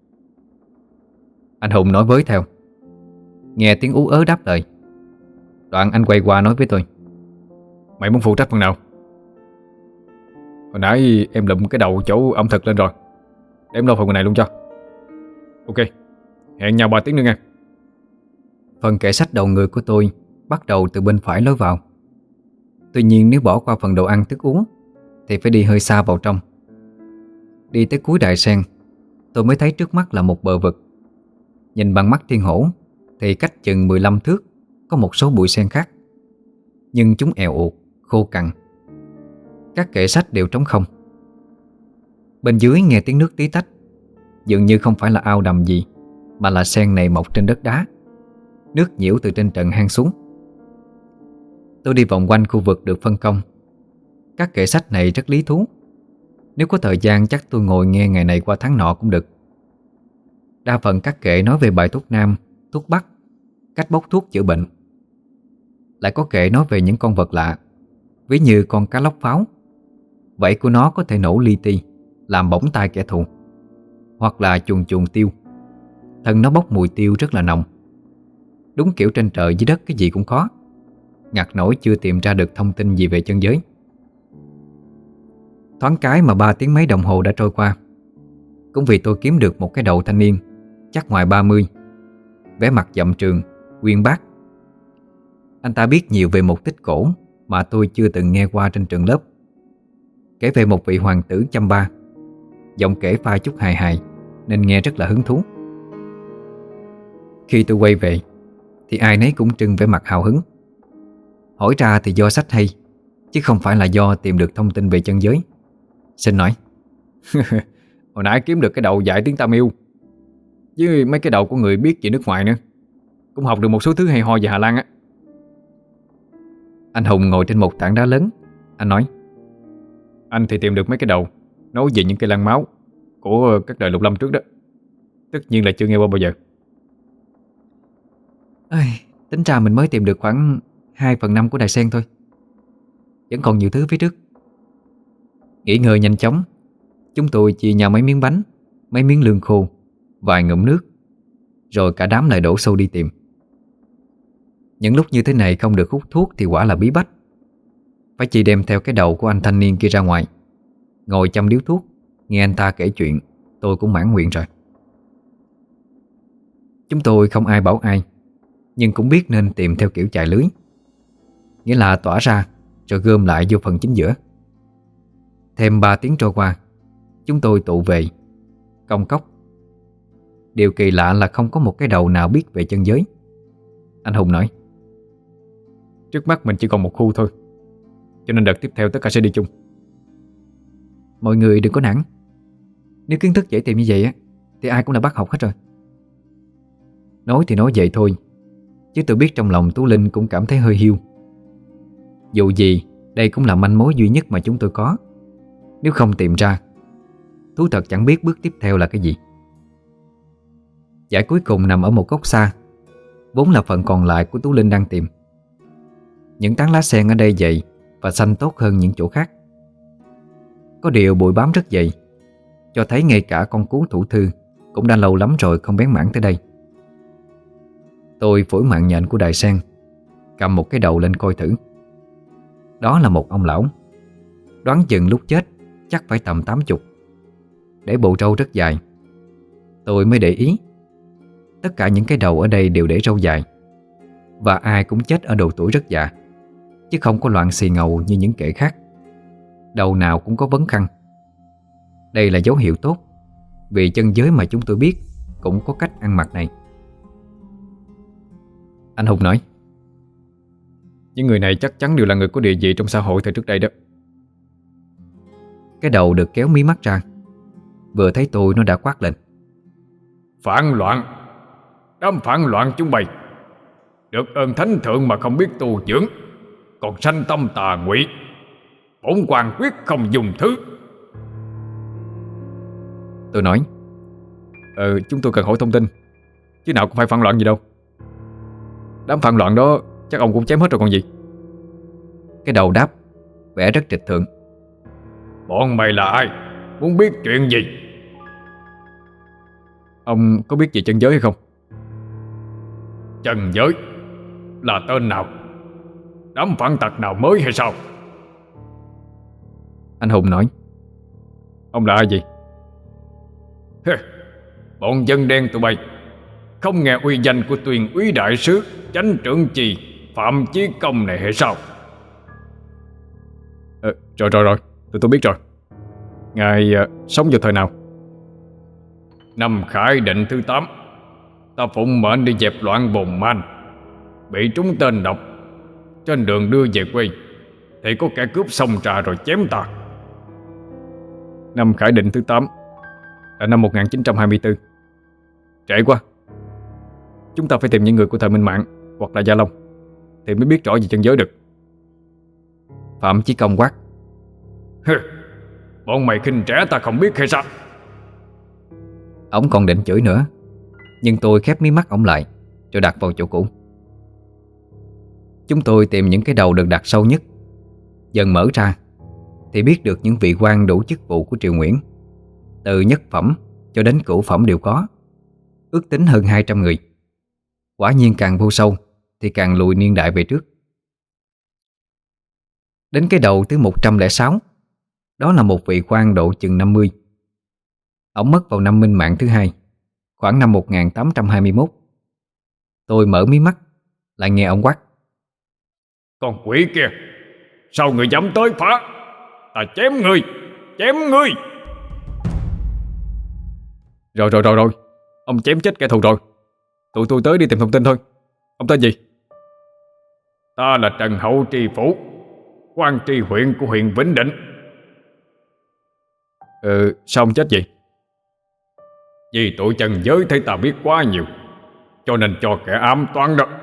S1: Anh Hùng nói với theo. Nghe tiếng ú ớ đáp lời. Đoạn anh quay qua nói với tôi.
S2: Mày muốn phụ trách phần nào? Hồi nãy em lụm cái đầu chỗ ẩm thực lên rồi, để em lo phần này luôn cho. Ok, hẹn nhau ba tiếng nữa nha.
S1: Phần kệ sách đầu người của tôi bắt đầu từ bên phải lối vào. Tuy nhiên nếu bỏ qua phần đồ ăn thức uống thì phải đi hơi xa vào trong. Đi tới cuối đài sen, tôi mới thấy trước mắt là một bờ vực. Nhìn bằng mắt thiên hổ thì cách chừng mười lăm thước có một số bụi sen khác, nhưng chúng èo uột, khô cằn. Các kệ sách đều trống không. Bên dưới nghe tiếng nước tí tách. Dường như không phải là ao đầm gì, mà là sen này mọc trên đất đá. Nước nhiễu từ trên trần hang xuống. Tôi đi vòng quanh khu vực được phân công. Các kệ sách này rất lý thú. Nếu có thời gian chắc tôi ngồi nghe ngày này qua tháng nọ cũng được. Đa phần các kệ nói về bài thuốc nam, thuốc bắc, cách bốc thuốc chữa bệnh. Lại có kệ nói về những con vật lạ, ví như con cá lóc pháo. Vảy của nó có thể nổ li ti, làm bỏng tai kẻ thù. Hoặc là chuồn chuồn tiêu. Thân nó bốc mùi tiêu rất là nồng. Đúng kiểu trên trời dưới đất cái gì cũng có. Ngặt nổi chưa tìm ra được thông tin gì về chân giới. Thoáng cái mà ba tiếng mấy đồng hồ đã trôi qua. Cũng vì tôi kiếm được một cái đầu thanh niên chắc ngoài ba mươi, vẻ mặt dậm trường, uyên bác. Anh ta biết nhiều về một tích cổ mà tôi chưa từng nghe qua trên trường lớp. Kể về một vị hoàng tử chăm ba. Giọng kể pha chút hài hài nên nghe rất là hứng thú. Khi tôi quay về thì ai nấy cũng trưng vẻ mặt hào hứng. Hỏi ra thì do sách hay, chứ không phải là do tìm được thông tin về chân giới. Xin nói.
S2: Hồi nãy kiếm được cái đầu dạy tiếng Tam Yêu, với mấy cái đầu của người biết về nước ngoài nữa. Cũng học được một số thứ hay ho về Hà Lan á.
S1: Anh Hùng ngồi trên một tảng đá lớn. Anh nói.
S2: Anh thì tìm được mấy cái đầu nói về những cây lan máu của các đời lục lâm trước đó. Tất nhiên là chưa nghe qua bao giờ.
S1: Ây, tính ra mình mới tìm được khoảng hai phần năm của đài sen thôi. Vẫn còn nhiều thứ phía trước. Nghỉ ngơi nhanh chóng, chúng tôi chia nhau mấy miếng bánh, mấy miếng lương khô, vài ngụm nước, rồi cả đám lại đổ xô đi tìm. Những lúc như thế này không được hút thuốc thì quả là bí bách. Phải chỉ đem theo cái đầu của anh thanh niên kia ra ngoài, ngồi chăm điếu thuốc, nghe anh ta kể chuyện. Tôi cũng mãn nguyện rồi. Chúng tôi không ai bảo ai, nhưng cũng biết nên tìm theo kiểu chài lưới. Nghĩa là tỏa ra rồi gom lại vô phần chính giữa. Thêm ba tiếng trôi qua, chúng tôi tụ về công cốc. Điều kỳ lạ là không có một cái đầu nào biết về chân giới. Anh Hùng nói.
S2: Trước mắt mình chỉ còn một khu thôi, cho nên đợt tiếp theo tất cả sẽ đi chung.
S1: Mọi người đừng có nản. Nếu kiến thức dễ tìm như vậy á thì ai cũng là bắt học hết rồi. Nói thì nói vậy thôi, chứ tôi biết trong lòng Tú Linh cũng cảm thấy hơi hiu. Dù gì đây cũng là manh mối duy nhất mà chúng tôi có. Nếu không tìm ra, thú thật chẳng biết bước tiếp theo là cái gì. Giải cuối cùng nằm ở một góc xa, vốn là phần còn lại của Tú Linh đang tìm. Những tán lá sen ở đây dày và xanh tốt hơn những chỗ khác. Có điều bụi bám rất dày, cho thấy ngay cả con cú thủ thư cũng đã lâu lắm rồi không bén mảng tới đây. Tôi phủi mạng nhện của đài sen, cầm một cái đầu lên coi thử. Đó là một ông lão, đoán chừng lúc chết chắc phải tầm tám chục, để bộ râu rất dài. Tôi mới để ý, tất cả những cái đầu ở đây đều để râu dài, và ai cũng chết ở độ tuổi rất già, chứ không có loạn xì ngầu như những kẻ khác. Đầu nào cũng có vấn khăn. Đây là dấu hiệu tốt, vì chân giới mà chúng tôi biết cũng có cách ăn mặc này. Anh Hùng nói.
S2: Những người này chắc chắn đều là người có địa vị trong xã hội thời trước đây đó.
S1: Cái đầu được kéo mí mắt ra. Vừa thấy tôi nó đã quát lên.
S4: Phản loạn! Đám phản loạn chúng mày! Được ơn thánh thượng mà không biết tu dưỡng, còn sanh tâm tà ngụy. Bổn quan quyết không dùng thứ.
S1: Tôi nói.
S2: Ờ chúng tôi cần hỏi thông tin, chứ nào có phải phản loạn gì đâu. Đám phản loạn đó chắc ông cũng chém hết rồi còn gì.
S1: Cái đầu đáp, vẻ rất trịch thượng.
S4: Bọn mày là ai? Muốn biết chuyện gì?
S2: Ông có biết về chân giới hay không?
S4: Chân giới? Là tên nào? Đám phản tặc nào mới hay sao?
S1: Anh Hùng nói.
S2: Ông là ai gì?
S4: Bọn dân đen tụi bay không nghe uy danh của Tuyền úy đại sứ Chánh trưởng Trì Phạm Chí Công này hay sao?
S2: Ờ, rồi rồi rồi, tụi tôi biết rồi. Ngài uh, sống vào thời nào?
S4: Năm Khải Định thứ tám, ta phụng mệnh đi dẹp loạn bồn man, bị trúng tên độc. Trên đường đưa về quê thì có kẻ cướp xông ra rồi chém ta.
S2: Năm Khải Định thứ tám là năm một nghìn chín trăm hai mươi tư. Trễ quá. Chúng ta phải tìm những người của thời Minh Mạng hoặc là Gia Long thì mới biết rõ về chân giới được.
S1: Phạm Chí Công quát.
S4: Bọn mày khinh trẻ ta không biết hay sao?
S1: Ông còn định chửi nữa, nhưng tôi khép mí mắt ông lại rồi đặt vào chỗ cũ. Chúng tôi tìm những cái đầu được đặt sâu nhất. Dần mở ra thì biết được những vị quan đủ chức vụ của Triều Nguyễn, từ nhất phẩm cho đến cửu phẩm đều có, ước tính hơn hai trăm người. Quả nhiên càng vô sâu thì càng lùi niên đại về trước. Đến cái đầu thứ một trăm lẻ sáu, đó là một vị quan độ chừng năm mươi. Ông mất vào năm Minh Mạng thứ hai, khoảng năm một nghìn tám trăm hai mươi mốt. Tôi mở mí mắt, lại nghe ông quát.
S4: Con quỷ kia, sao người dám tới phá? Ta chém ngươi, chém ngươi.
S2: Rồi rồi rồi rồi, ông chém chết kẻ thù rồi. Tụi tôi tới đi tìm thông tin thôi. Ông tên gì?
S4: Ta là Trần Hậu Tri Phủ, quan tri huyện của huyện Vĩnh Định.
S2: Ừ, sao ông chết vậy?
S4: Vì tụi chân giới thấy ta biết quá nhiều, cho nên cho kẻ ám toán đó.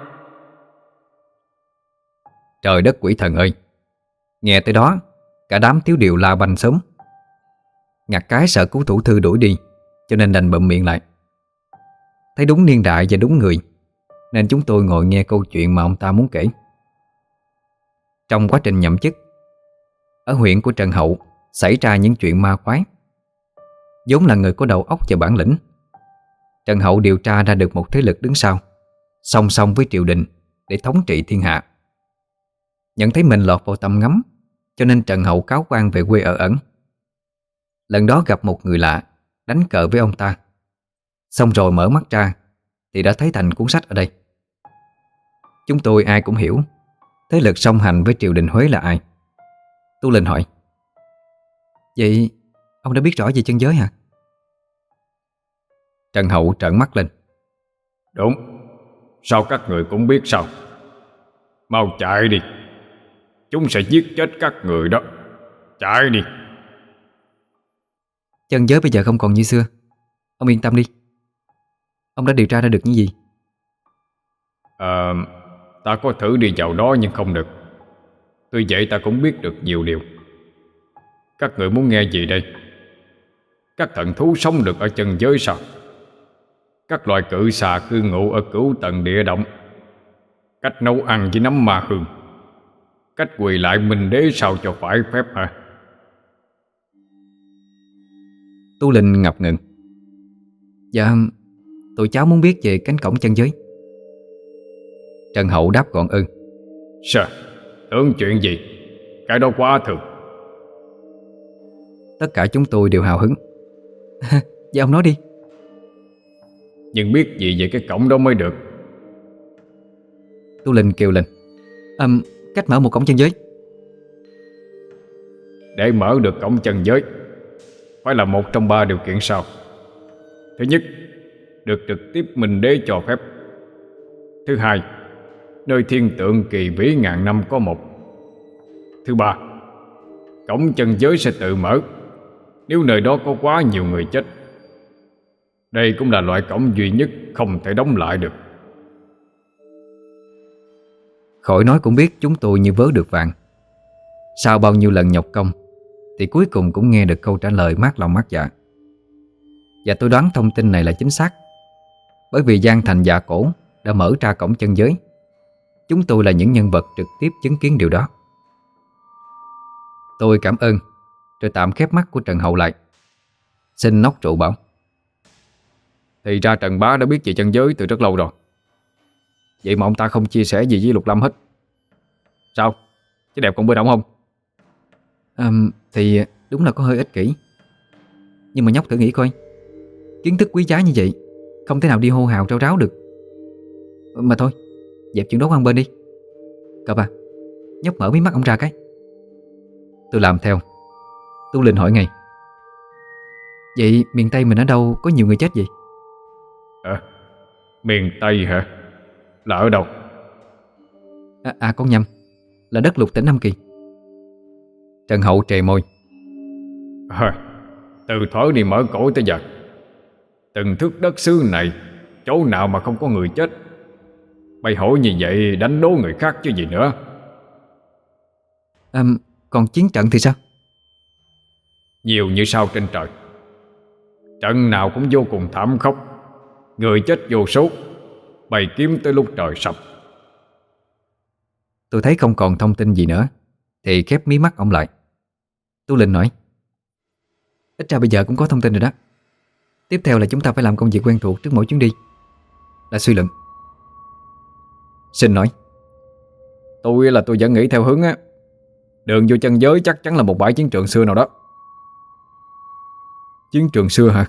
S1: Trời đất quỷ thần ơi! Nghe tới đó, cả đám thiếu điều la banh sớm. Ngặt cái sợ cứu thủ thư đuổi đi, cho nên đành bậm miệng lại. Thấy đúng niên đại và đúng người, nên chúng tôi ngồi nghe câu chuyện mà ông ta muốn kể. Trong quá trình nhậm chức, ở huyện của Trần Hậu xảy ra những chuyện ma quái. vốn là người có đầu óc và bản lĩnh, Trần Hậu điều tra ra được một thế lực đứng sau, song song với triều đình để thống trị thiên hạ. Nhận thấy mình lọt vào tầm ngắm, cho nên Trần Hậu cáo quan về quê ở ẩn. Lần đó gặp một người lạ, đánh cờ với ông ta. Xong rồi mở mắt ra thì đã thấy thành cuốn sách ở đây. Chúng tôi ai cũng hiểu thế lực song hành với triều đình Huế là ai. Tu Linh hỏi: Vậy ông đã biết rõ về chân giới hả? Trần Hậu trợn mắt lên:
S4: Đúng. Sao các người cũng biết sao? Mau chạy đi, chúng sẽ giết chết các người đó. Chạy đi.
S1: Chân giới bây giờ không còn như xưa. Ông yên tâm đi. Ông đã điều tra ra được những gì?
S4: À, ta có thử đi vào đó nhưng không được. Tuy vậy ta cũng biết được nhiều điều. Các người muốn nghe gì đây? Các thần thú sống được ở chân giới sao? Các loài cự xà cư ngụ ở cửu tầng địa động. Cách nấu ăn với nấm ma hương. Cách quỳ lại Minh Đế sao cho phải phép hả?
S1: Tu Linh ngập ngừng: Dạ, tụi cháu muốn biết về cánh cổng chân giới. Trần Hậu đáp gọn ư:
S4: Sao? Tưởng chuyện gì? Cái đó quá thường.
S1: Tất cả chúng tôi đều hào hứng. Dạ ông nói đi.
S4: Nhưng biết gì về cái cổng đó mới được.
S1: Tu Linh kêu lên: à, cách mở một cổng chân giới.
S4: Để mở được cổng chân giới phải là một trong ba điều kiện sau. Thứ nhất, được trực tiếp Minh Đế cho phép. Thứ hai, nơi thiên tượng kỳ vĩ ngàn năm có một. Thứ ba, cổng chân giới sẽ tự mở nếu nơi đó có quá nhiều người chết. Đây cũng là loại cổng duy nhất không thể đóng lại được.
S1: Khỏi nói cũng biết chúng tôi như vớ được vàng. Sau bao nhiêu lần nhọc công thì cuối cùng cũng nghe được câu trả lời mát lòng mát dạ. Và tôi đoán thông tin này là chính xác, bởi vì Giang Thành Dạ Cổ đã mở ra cổng chân giới. Chúng tôi là những nhân vật trực tiếp chứng kiến điều đó. Tôi cảm ơn, rồi tạm khép mắt của Trần Hậu lại, xin nốc rượu bảo:
S2: Thì ra Trần Bá đã biết về chân giới từ rất lâu rồi. Vậy mà ông ta không chia sẻ gì với Lục Lâm hết. Sao? Chứ đẹp còn bên ổng không?
S1: à, Thì đúng là có hơi ích kỷ. Nhưng mà nhóc thử nghĩ coi, kiến thức quý giá như vậy không thể nào đi hô hào rao ráo được. Mà thôi, dẹp chuyện đó qua một bên đi. Cậu ba, nhóc mở mí mắt ông ra cái. Tôi làm theo. Tu Linh hỏi ngay: Vậy miền Tây mình ở đâu có nhiều người chết vậy?
S4: À, miền Tây hả? Là ở đâu?
S1: À, à con nhầm, là đất Lục tỉnh Nam Kỳ. Trần Hậu trề môi:
S4: À, từ thuở đi mở cổ tới giờ, từng thước đất xứ này chỗ nào mà không có người chết? Mày hỏi như vậy đánh đố người khác chứ gì nữa.
S1: à, Còn chiến trận thì sao?
S4: Nhiều như sao trên trời. Trận nào cũng vô cùng thảm khốc, người chết vô số, bày kiếm tới lúc trời sập.
S1: Tôi thấy không còn thông tin gì nữa thì khép mí mắt ông lại. Tu Linh nói: Ít ra bây giờ cũng có thông tin rồi đó. Tiếp theo là chúng ta phải làm công việc quen thuộc trước mỗi chuyến đi, là suy luận. Sinh nói:
S2: Tôi là tôi vẫn nghĩ theo hướng á, đường vô chân giới chắc chắn là một bãi chiến trường xưa nào đó.
S1: Chiến trường xưa hả?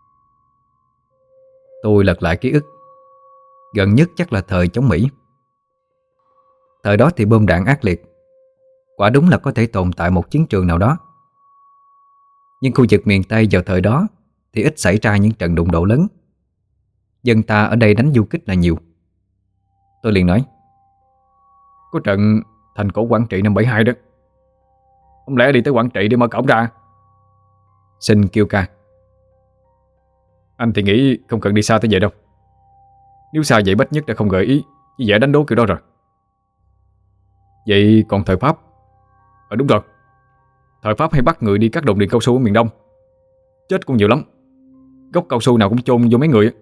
S1: Tôi lật lại ký ức. Gần nhất chắc là thời chống Mỹ. Thời đó thì bom đạn ác liệt, quả đúng là có thể tồn tại một chiến trường nào đó. Nhưng khu vực miền Tây vào thời đó thì ít xảy ra những trận đụng độ lớn. Dân ta ở đây đánh du kích là nhiều. Tôi liền nói:
S2: Có trận thành cổ Quảng Trị năm bảy hai đó. Không lẽ đi tới Quảng Trị để mở cổng ra?
S1: Sinh kêu ca:
S2: Anh thì nghĩ không cần đi xa tới vậy đâu. Nếu xa vậy Bách Nhất đã không gợi ý chứ dễ đánh đố kiểu đó rồi. Vậy còn thời Pháp? Ờ đúng rồi, thời Pháp hay bắt người đi cắt đồng điện cao su ở miền Đông, chết cũng nhiều lắm. Gốc cao su nào cũng chôn vô mấy người.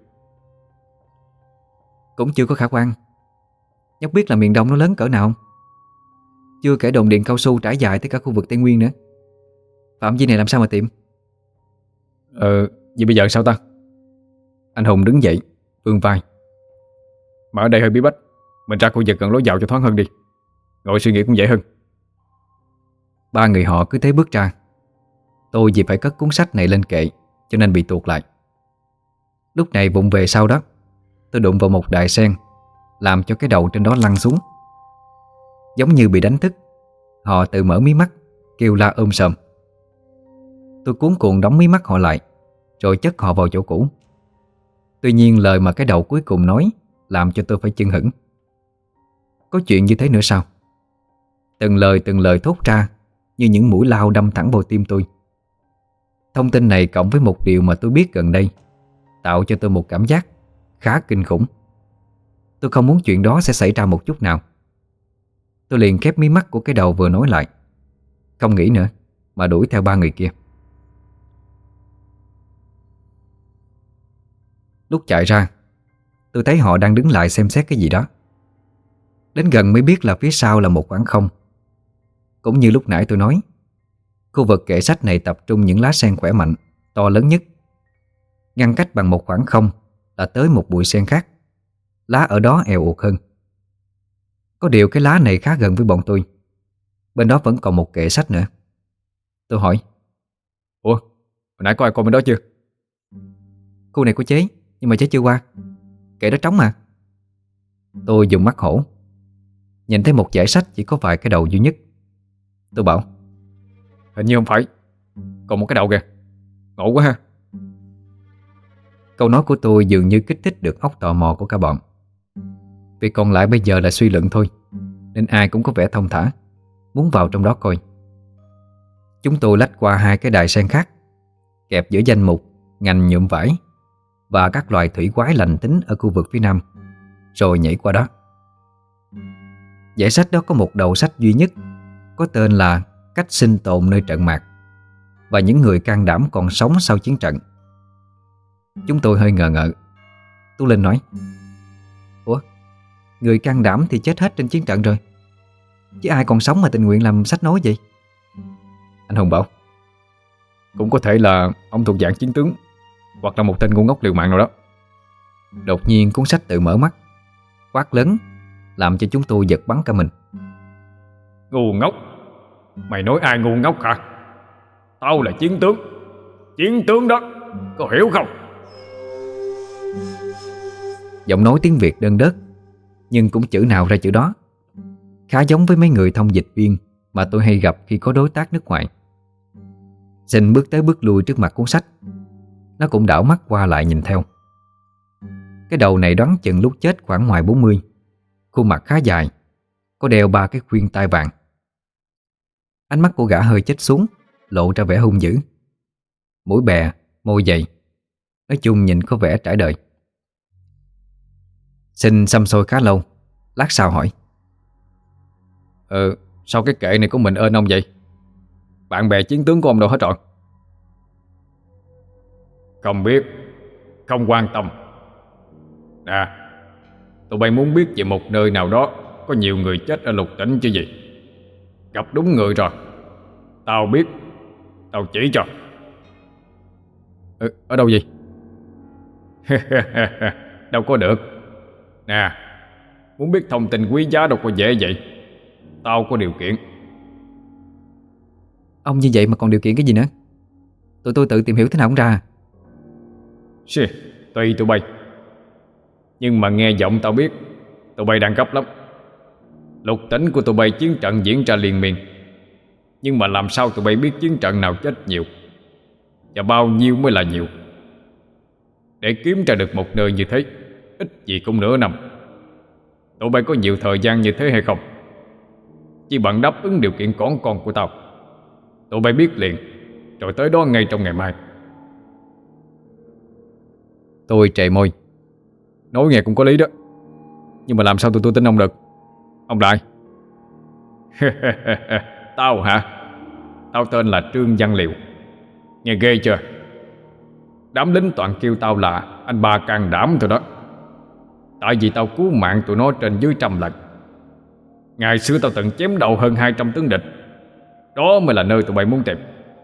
S1: Cũng chưa có khả quan. Nhóc biết là miền Đông nó lớn cỡ nào không? Chưa kể đồn điện cao su trải dài tới cả khu vực Tây Nguyên nữa. Phạm vi này làm sao mà tìm?
S2: Ờ, vậy bây giờ sao ta?
S1: Anh Hùng đứng dậy, vươn vai:
S2: Mà ở đây hơi bí bách, mình ra khu vực gần lối vào cho thoáng hơn đi. Ngồi suy nghĩ cũng dễ hơn.
S1: Ba người họ cứ thế bước ra. Tôi vì phải cất cuốn sách này lên kệ cho nên bị tuột lại. Lúc này vụng về sau đó, tôi đụng vào một đài sen, làm cho cái đầu trên đó lăn xuống. Giống như bị đánh thức, họ tự mở mí mắt, kêu la ôm sòm. Tôi cuống cuồng đóng mí mắt họ lại, rồi chất họ vào chỗ cũ. Tuy nhiên lời mà cái đầu cuối cùng nói làm cho tôi phải chưng hửng. Có chuyện như thế nữa sao? Từng lời từng lời thốt ra như những mũi lao đâm thẳng vào tim tôi. Thông tin này cộng với một điều mà tôi biết gần đây tạo cho tôi một cảm giác khá kinh khủng. Tôi không muốn chuyện đó sẽ xảy ra một chút nào. Tôi liền khép mí mắt của cái đầu vừa nói lại, không nghĩ nữa mà đuổi theo ba người kia. Lúc chạy ra, tôi thấy họ đang đứng lại xem xét cái gì đó. Đến gần mới biết là phía sau là một khoảng không. Cũng như lúc nãy tôi nói, khu vực kệ sách này tập trung những lá sen khỏe mạnh, to lớn nhất. Ngăn cách bằng một khoảng không là tới một bụi sen khác, lá ở đó èo uột hơn. Có điều cái lá này khá gần với bọn tôi. Bên đó vẫn còn một kệ sách nữa. Tôi hỏi:
S2: Ủa, hồi nãy có ai coi bên đó chưa?
S1: Khu này có chế, nhưng mà chế chưa qua. Kệ đó trống mà. Tôi dùng mắt hổ, nhìn thấy một dãy sách chỉ có vài cái đầu duy nhất. Tôi bảo:
S2: Hình như không phải, còn một cái đầu kìa. Ngộ quá ha.
S1: Câu nói của tôi dường như kích thích được óc tò mò của cả bọn. Việc còn lại bây giờ là suy luận thôi, nên ai cũng có vẻ thông thả, muốn vào trong đó coi. Chúng tôi lách qua hai cái đài sen khác, kẹp giữa danh mục ngành nhuộm vải và các loài thủy quái lành tính ở khu vực phía nam, rồi nhảy qua đó. Giải sách đó có một đầu sách duy nhất, có tên là Cách sinh tồn nơi trận mạc và những người can đảm còn sống sau chiến trận. Chúng tôi hơi ngờ ngợ. Tú Linh nói: Ủa, người can đảm thì chết hết trên chiến trận rồi, chứ ai còn sống mà tình nguyện làm sách nói vậy?
S2: Anh Hùng bảo: Cũng có thể là ông thuộc dạng chiến tướng, hoặc là một tên ngu ngốc liều mạng nào đó.
S1: Đột nhiên cuốn sách tự mở mắt, quát lớn, làm cho chúng tôi giật bắn cả mình.
S4: Ngu ngốc? Mày nói ai ngu ngốc hả? Tao là chiến tướng. Chiến tướng đó, có hiểu không?
S1: Giọng nói tiếng Việt đơn đớt, nhưng cũng chữ nào ra chữ đó, khá giống với mấy người thông dịch viên mà tôi hay gặp khi có đối tác nước ngoài. Sinh bước tới bước lui trước mặt cuốn sách. Nó cũng đảo mắt qua lại nhìn theo. Cái đầu này đoán chừng lúc chết khoảng ngoài bốn mươi, khuôn mặt khá dài, có đeo ba cái khuyên tai vàng. Ánh mắt của gã hơi chếch xuống, lộ ra vẻ hung dữ. Mũi bè, môi dày, nói chung nhìn có vẻ trải đời. Sinh xăm xôi khá lâu, lát sau hỏi:
S2: Ờ, sao cái kệ này của mình ơn ông vậy? Bạn bè chiến tướng của ông đâu hết rồi?
S4: Không biết, không quan tâm. Nè, tụi bay muốn biết về một nơi nào đó có nhiều người chết ở Lục Tỉnh chứ gì? Gặp đúng người rồi. Tao biết, tao chỉ cho.
S2: Ừ, ở đâu vậy?
S4: Đâu có được. Nè, muốn biết thông tin quý giá đâu có dễ vậy. Tao có điều kiện.
S1: Ông như vậy mà còn điều kiện cái gì nữa? Tụi tôi tự tìm hiểu thế nào cũng ra.
S4: Xì, tùy tụi bay. Nhưng mà nghe giọng tao biết tụi bay đang gấp lắm. Lục Tỉnh của tụi bay chiến trận diễn ra liên miên, nhưng mà làm sao tụi bay biết chiến trận nào chết nhiều và bao nhiêu mới là nhiều? Để kiếm ra được một nơi như thế, ít gì cũng nửa năm. Tụi bay có nhiều thời gian như thế hay không? Chỉ bằng đáp ứng điều kiện con con của tao, tụi bay biết liền, rồi tới đó ngay trong ngày mai.
S1: Tôi trề môi.
S2: Nói nghe cũng có lý đó, nhưng mà làm sao tụi tôi tin ông được? Ông là ai?
S4: Tao hả? Tao tên là Trương Văn Liệu. Nghe ghê chưa? Đám lính toàn kêu tao là anh ba can đảm thôi đó. Tại vì tao cứu mạng tụi nó trên dưới trăm lần. Ngày xưa tao từng chém đầu hơn hai trăm tướng địch. Đó mới là nơi tụi bay muốn tìm.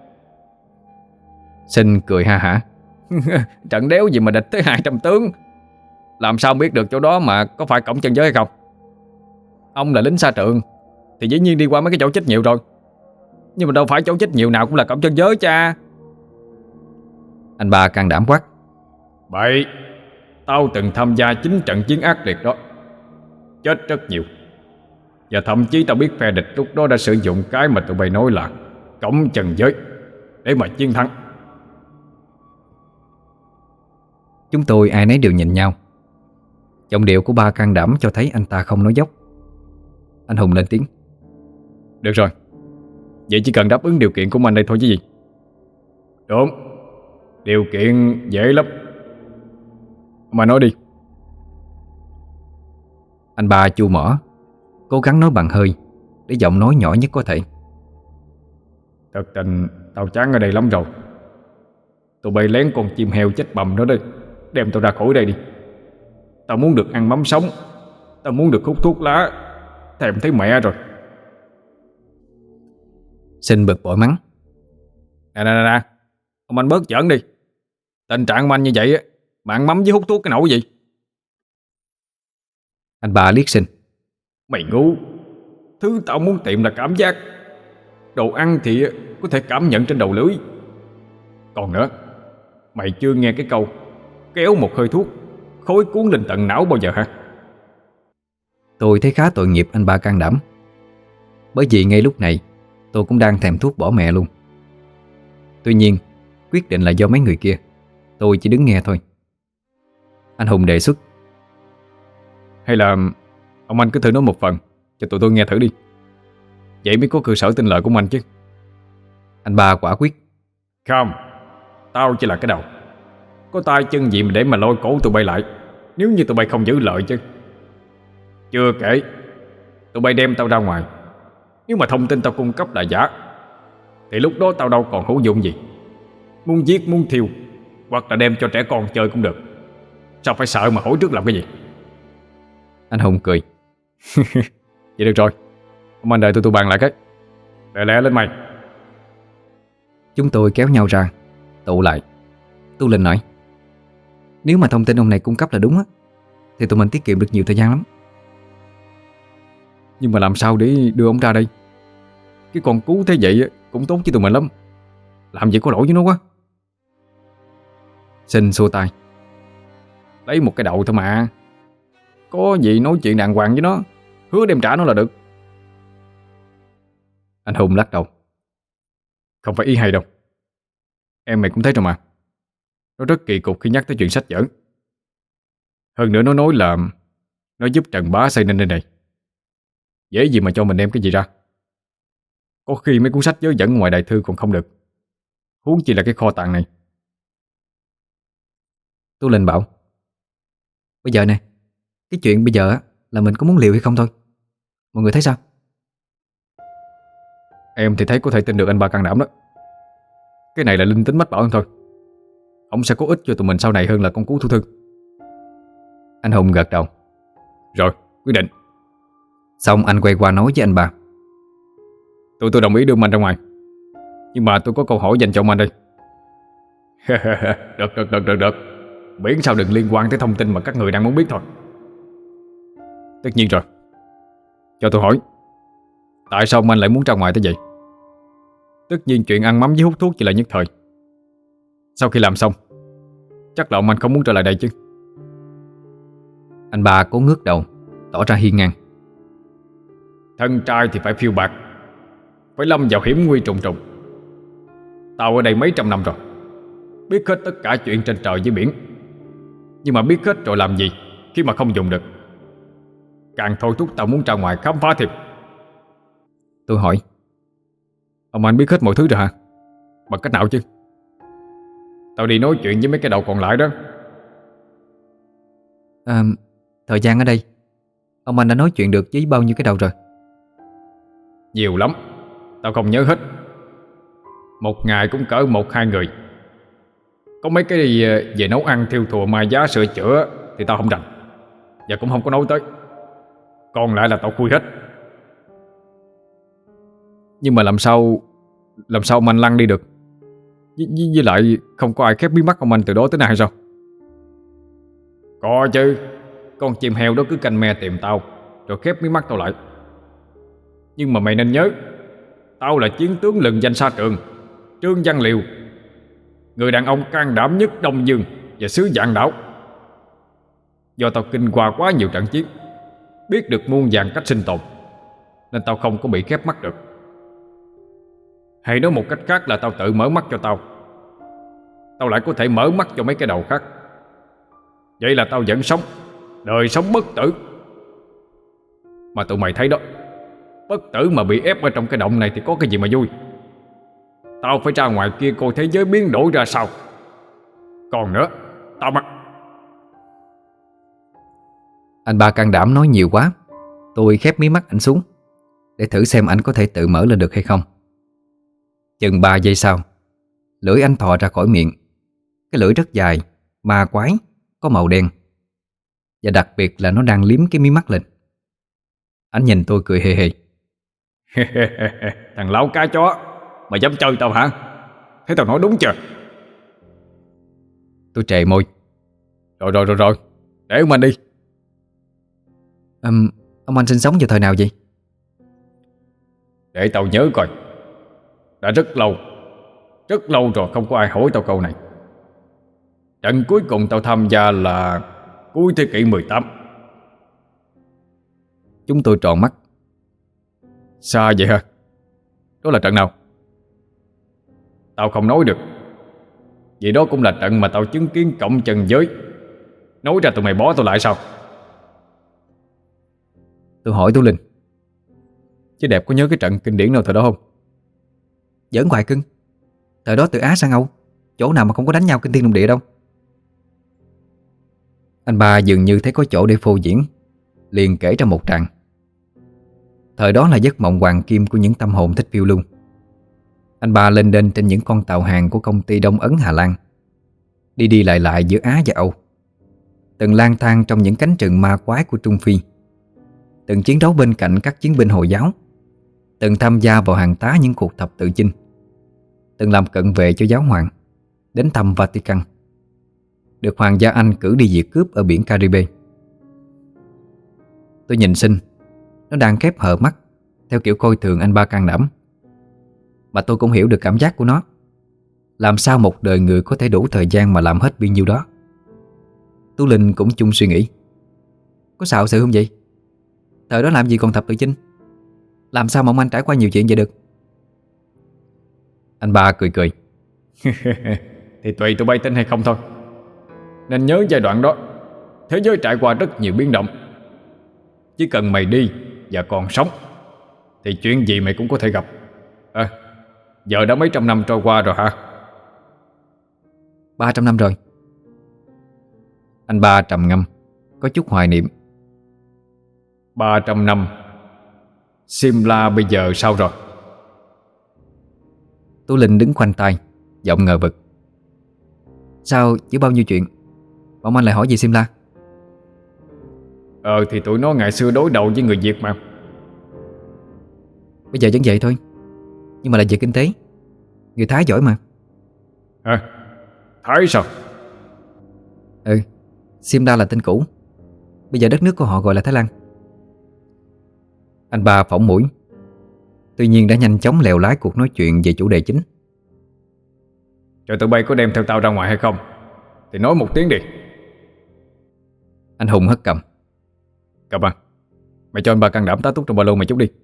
S1: Sinh cười ha hả.
S2: Trận đéo gì mà địch tới hai trăm tướng. Làm sao biết được chỗ đó mà có phải cổng chân giới hay không? Ông là lính xa trường thì dĩ nhiên đi qua mấy cái chỗ chết nhiều rồi, nhưng mà đâu phải chỗ chết nhiều nào cũng là cổng chân giới cha.
S1: Anh ba can đảm quát:
S4: Bậy, tao từng tham gia chính trận chiến ác liệt đó, chết rất nhiều. Và thậm chí tao biết phe địch lúc đó đã sử dụng cái mà tụi bay nói là cổng chân giới để mà chiến thắng.
S1: Chúng tôi ai nấy đều nhìn nhau. Giọng điệu của ba can đảm cho thấy anh ta không nói dốc. Anh Hùng lên tiếng:
S2: Được rồi, vậy chỉ cần đáp ứng điều kiện của anh đây thôi chứ gì.
S4: Đúng, điều kiện dễ lắm.
S2: Mà nói đi.
S1: Anh ba chu mỏ, cố gắng nói bằng hơi, để giọng nói nhỏ nhất có thể.
S4: Thật tình tao chán ở đây lắm rồi. Tụi bay lén con chim heo chết bầm đó đi, đem tao ra khỏi đây đi. Tao muốn được ăn mắm sống, tao muốn được hút thuốc lá, thèm thấy mẹ rồi.
S1: Sinh bực bội mắng:
S2: Nè nè nè nè, ông anh bớt giỡn đi. Tình trạng của anh như vậy á, mà ăn mắm với hút thuốc cái nỗi gì?
S1: Anh ba liếc Sinh:
S4: Mày ngu. Thứ tao muốn tìm là cảm giác. Đồ ăn thì có thể cảm nhận trên đầu lưỡi. Còn nữa, mày chưa nghe cái câu kéo một hơi thuốc, khói cuốn lên tận não bao giờ hả?
S1: Tôi thấy khá tội nghiệp anh ba can đảm, bởi vì ngay lúc này tôi cũng đang thèm thuốc bỏ mẹ luôn. Tuy nhiên, quyết định là do mấy người kia, tôi chỉ đứng nghe thôi. Anh Hùng đề xuất:
S2: Hay là Ông anh cứ thử nói một phần cho tụi tôi nghe thử đi. Vậy mới có cơ sở tin lời của ông anh chứ.
S1: Anh ba quả quyết.
S4: Không, tao chỉ là cái đầu, có tay chân gì mà để mà lôi cổ tụi bay lại, nếu như tụi bay không giữ lời chứ. Chưa kể, tụi bay đem tao ra ngoài, nếu mà thông tin tao cung cấp là giả thì lúc đó tao đâu còn hữu dụng gì. Muốn giết muốn thiêu, hoặc là đem cho trẻ con chơi cũng được. Sao phải sợ mà hỏi trước làm cái gì?
S1: Anh Hùng cười.
S2: Vậy được rồi, ông anh đợi tụi tôi bàn lại cái.
S4: Lẹ lẹ lên mày.
S1: Chúng tôi kéo nhau ra, tụ lại. Tu Linh nói: nếu mà thông tin ông này cung cấp là đúng á, thì tụi mình tiết kiệm được nhiều thời gian lắm.
S2: Nhưng mà làm sao để đưa ông ra đây? Cái con cú thế vậy cũng tốt với tụi mình lắm. Làm gì có lỗi với nó quá.
S1: Sinh xua tay:
S2: Lấy một cái đậu thôi mà. Có gì nói chuyện đàng hoàng với nó, hứa đem trả nó là được.
S1: Anh Hùng lắc đầu:
S2: Không phải ý hay đâu. Em mày cũng thấy rồi mà. Nó rất kỳ cục khi nhắc tới chuyện sách vở. Hơn nữa nó nói là nó giúp Trần Bá xây nên nơi này. Dễ gì mà cho mình đem cái gì ra. Có khi mấy cuốn sách vớ vẩn ngoài đại thư còn không được, huống chi là cái kho tàng này.
S1: Tu Linh bảo: bây giờ nè, cái chuyện bây giờ á là mình có muốn liều hay không thôi. Mọi người thấy sao?
S2: Em thì thấy có thể tin được anh ba can đảm đó. Cái này là linh tính mách bảo hơn thôi. Ông sẽ có ích cho tụi mình sau này hơn là con cú thu thư.
S1: Anh Hùng gật đầu:
S2: Rồi, quyết định.
S1: Xong anh quay qua nói với anh ba:
S2: Tụi tôi đồng ý đưa ông anh ra ngoài, nhưng mà tôi có câu hỏi dành cho ông anh đây.
S4: Được, được, được, được, được. Miễn sao đừng liên quan tới thông tin mà các người đang muốn biết thôi.
S2: Tất nhiên rồi. Cho tôi hỏi, tại sao ông anh lại muốn ra ngoài thế vậy? Tất nhiên chuyện ăn mắm với hút thuốc chỉ là nhất thời. Sau khi làm xong, chắc là ông anh không muốn trở lại đây chứ?
S1: Anh ba cố ngước đầu, tỏ ra hiên ngang:
S4: Thân trai thì phải phiêu bạt, phải lâm vào hiểm nguy trùng trùng. Tao ở đây mấy trăm năm rồi, biết hết tất cả chuyện trên trời dưới biển. Nhưng mà biết hết rồi làm gì khi mà không dùng được? Càng thôi thúc tao muốn ra ngoài khám phá thêm.
S1: Tôi hỏi:
S2: ông anh biết hết mọi thứ rồi hả? Bằng cách nào chứ?
S4: Tao đi nói chuyện với mấy cái đầu còn lại đó.
S1: à, Thời gian ở đây, ông anh đã nói chuyện được với bao nhiêu cái đầu rồi?
S4: Nhiều lắm, tao không nhớ hết. Một ngày cũng cỡ một hai người. Có mấy cái gì về nấu ăn, thiêu thùa, mai giá, sửa chữa thì tao không rành, và cũng không có nói tới. Còn lại là tao khui hết.
S2: Nhưng mà làm sao Làm sao ông anh lăn đi được? với, với, với lại không có ai khép bí mắt ông anh từ đó tới nay hay sao?
S4: Có chứ. Con chim heo đó cứ canh me tìm tao, rồi khép mí mắt tao lại. Nhưng mà mày nên nhớ, tao là chiến tướng lừng danh xa trường, Trương Văn Liều, người đàn ông can đảm nhất Đông Dương và xứ Vạn Đảo. Do tao kinh qua quá nhiều trận chiến, biết được muôn vàn cách sinh tồn, nên tao không có bị khép mắt được. Hay nói một cách khác là tao tự mở mắt cho tao, tao lại có thể mở mắt cho mấy cái đầu khác. Vậy là tao vẫn sống, đời sống bất tử. Mà tụi mày thấy đó, bất tử mà bị ép ở trong cái động này thì có cái gì mà vui. Tao phải ra ngoài kia coi thế giới biến đổi ra sao. Còn nữa, tao mặc.
S1: Anh ba can đảm nói nhiều quá. Tôi khép mí mắt ảnh xuống để thử xem ảnh có thể tự mở lên được hay không. Chừng ba giây sau, lưỡi anh thò ra khỏi miệng. Cái lưỡi rất dài, ma quái, có màu đen, và đặc biệt là nó đang liếm cái mí mắt lên. Anh nhìn tôi cười hề hề.
S4: Thằng láo cá chó, mày dám chơi tao hả? Thấy tao nói đúng chưa?
S1: Tôi trề môi.
S2: Rồi rồi rồi rồi, để ông anh đi.
S1: um, Ông anh sinh sống vào thời nào vậy?
S4: Để tao nhớ coi. Đã rất lâu, rất lâu rồi không có ai hỏi tao câu này. Trận cuối cùng tao tham gia là cuối thế kỷ mười tám.
S1: Chúng tôi tròn mắt.
S2: Xa vậy hả? Đó là trận nào?
S4: Tao không nói được. Vì đó cũng là trận mà tao chứng kiến cộng trần giới. Nói ra tụi mày bỏ tao lại sao?
S1: Tôi hỏi Tú Linh:
S2: Chứ đẹp có nhớ cái trận kinh điển nào thời đó không?
S3: Giỡn hoài cưng. Thời đó từ Á sang Âu, chỗ nào mà không có đánh nhau kinh thiên động địa đâu.
S1: Anh ba dường như thấy có chỗ để phô diễn, liền kể ra một tràng. Thời đó là giấc mộng hoàng kim của những tâm hồn thích phiêu lưu. Anh ba lên đên trên những con tàu hàng của công ty Đông Ấn Hà Lan, đi đi lại lại giữa Á và Âu, từng lang thang trong những cánh rừng ma quái của Trung Phi, từng chiến đấu bên cạnh các chiến binh Hồi giáo, từng tham gia vào hàng tá những cuộc thập tự chinh, từng làm cận vệ cho giáo hoàng, đến thăm Vatican, được hoàng gia Anh cử đi diệt cướp ở biển Caribe. Tôi nhìn Sinh, nó đang khép hờ mắt theo kiểu coi thường anh ba can đảm, mà tôi cũng hiểu được cảm giác của nó. Làm sao một đời người có thể đủ thời gian mà làm hết bao nhiêu đó? Tú Linh cũng chung suy nghĩ.
S3: Có xạo sự không vậy? Thời đó làm gì còn thập tự chinh? Làm sao mà ông anh trải qua nhiều chuyện vậy được?
S1: Anh ba cười cười.
S4: Thì tùy tụi bay tin hay không thôi. Nên nhớ giai đoạn đó, thế giới trải qua rất nhiều biến động. Chỉ cần mày đi và còn sống thì chuyện gì mày cũng có thể gặp. À, giờ đã mấy trăm năm trôi qua rồi hả?
S3: Ba trăm năm rồi.
S1: Anh ba trầm ngâm, có chút hoài niệm.
S4: Ba trăm năm. Simla bây giờ sao rồi?
S1: Tú Linh đứng khoanh tay, giọng ngờ vực.
S3: Sao chứ bao nhiêu chuyện ông anh lại hỏi gì Simla?
S4: Ờ thì tụi nó ngày xưa đối đầu với người Việt mà.
S3: Bây giờ vẫn vậy thôi, nhưng mà là về kinh tế. Người Thái giỏi mà.
S4: Hả? Thái sao?
S3: Ừ, Simla là tên cũ. Bây giờ đất nước của họ gọi là Thái Lan.
S1: Anh ba phỏng mũi, tuy nhiên đã nhanh chóng lèo lái cuộc nói chuyện về chủ đề chính.
S4: Rồi tụi bay có đem theo tao ra ngoài hay không thì nói một tiếng đi.
S1: Anh Hùng hất cầm.
S2: Cầm à, mày cho anh ba can đảm tá túc trong ba lô mày chút đi.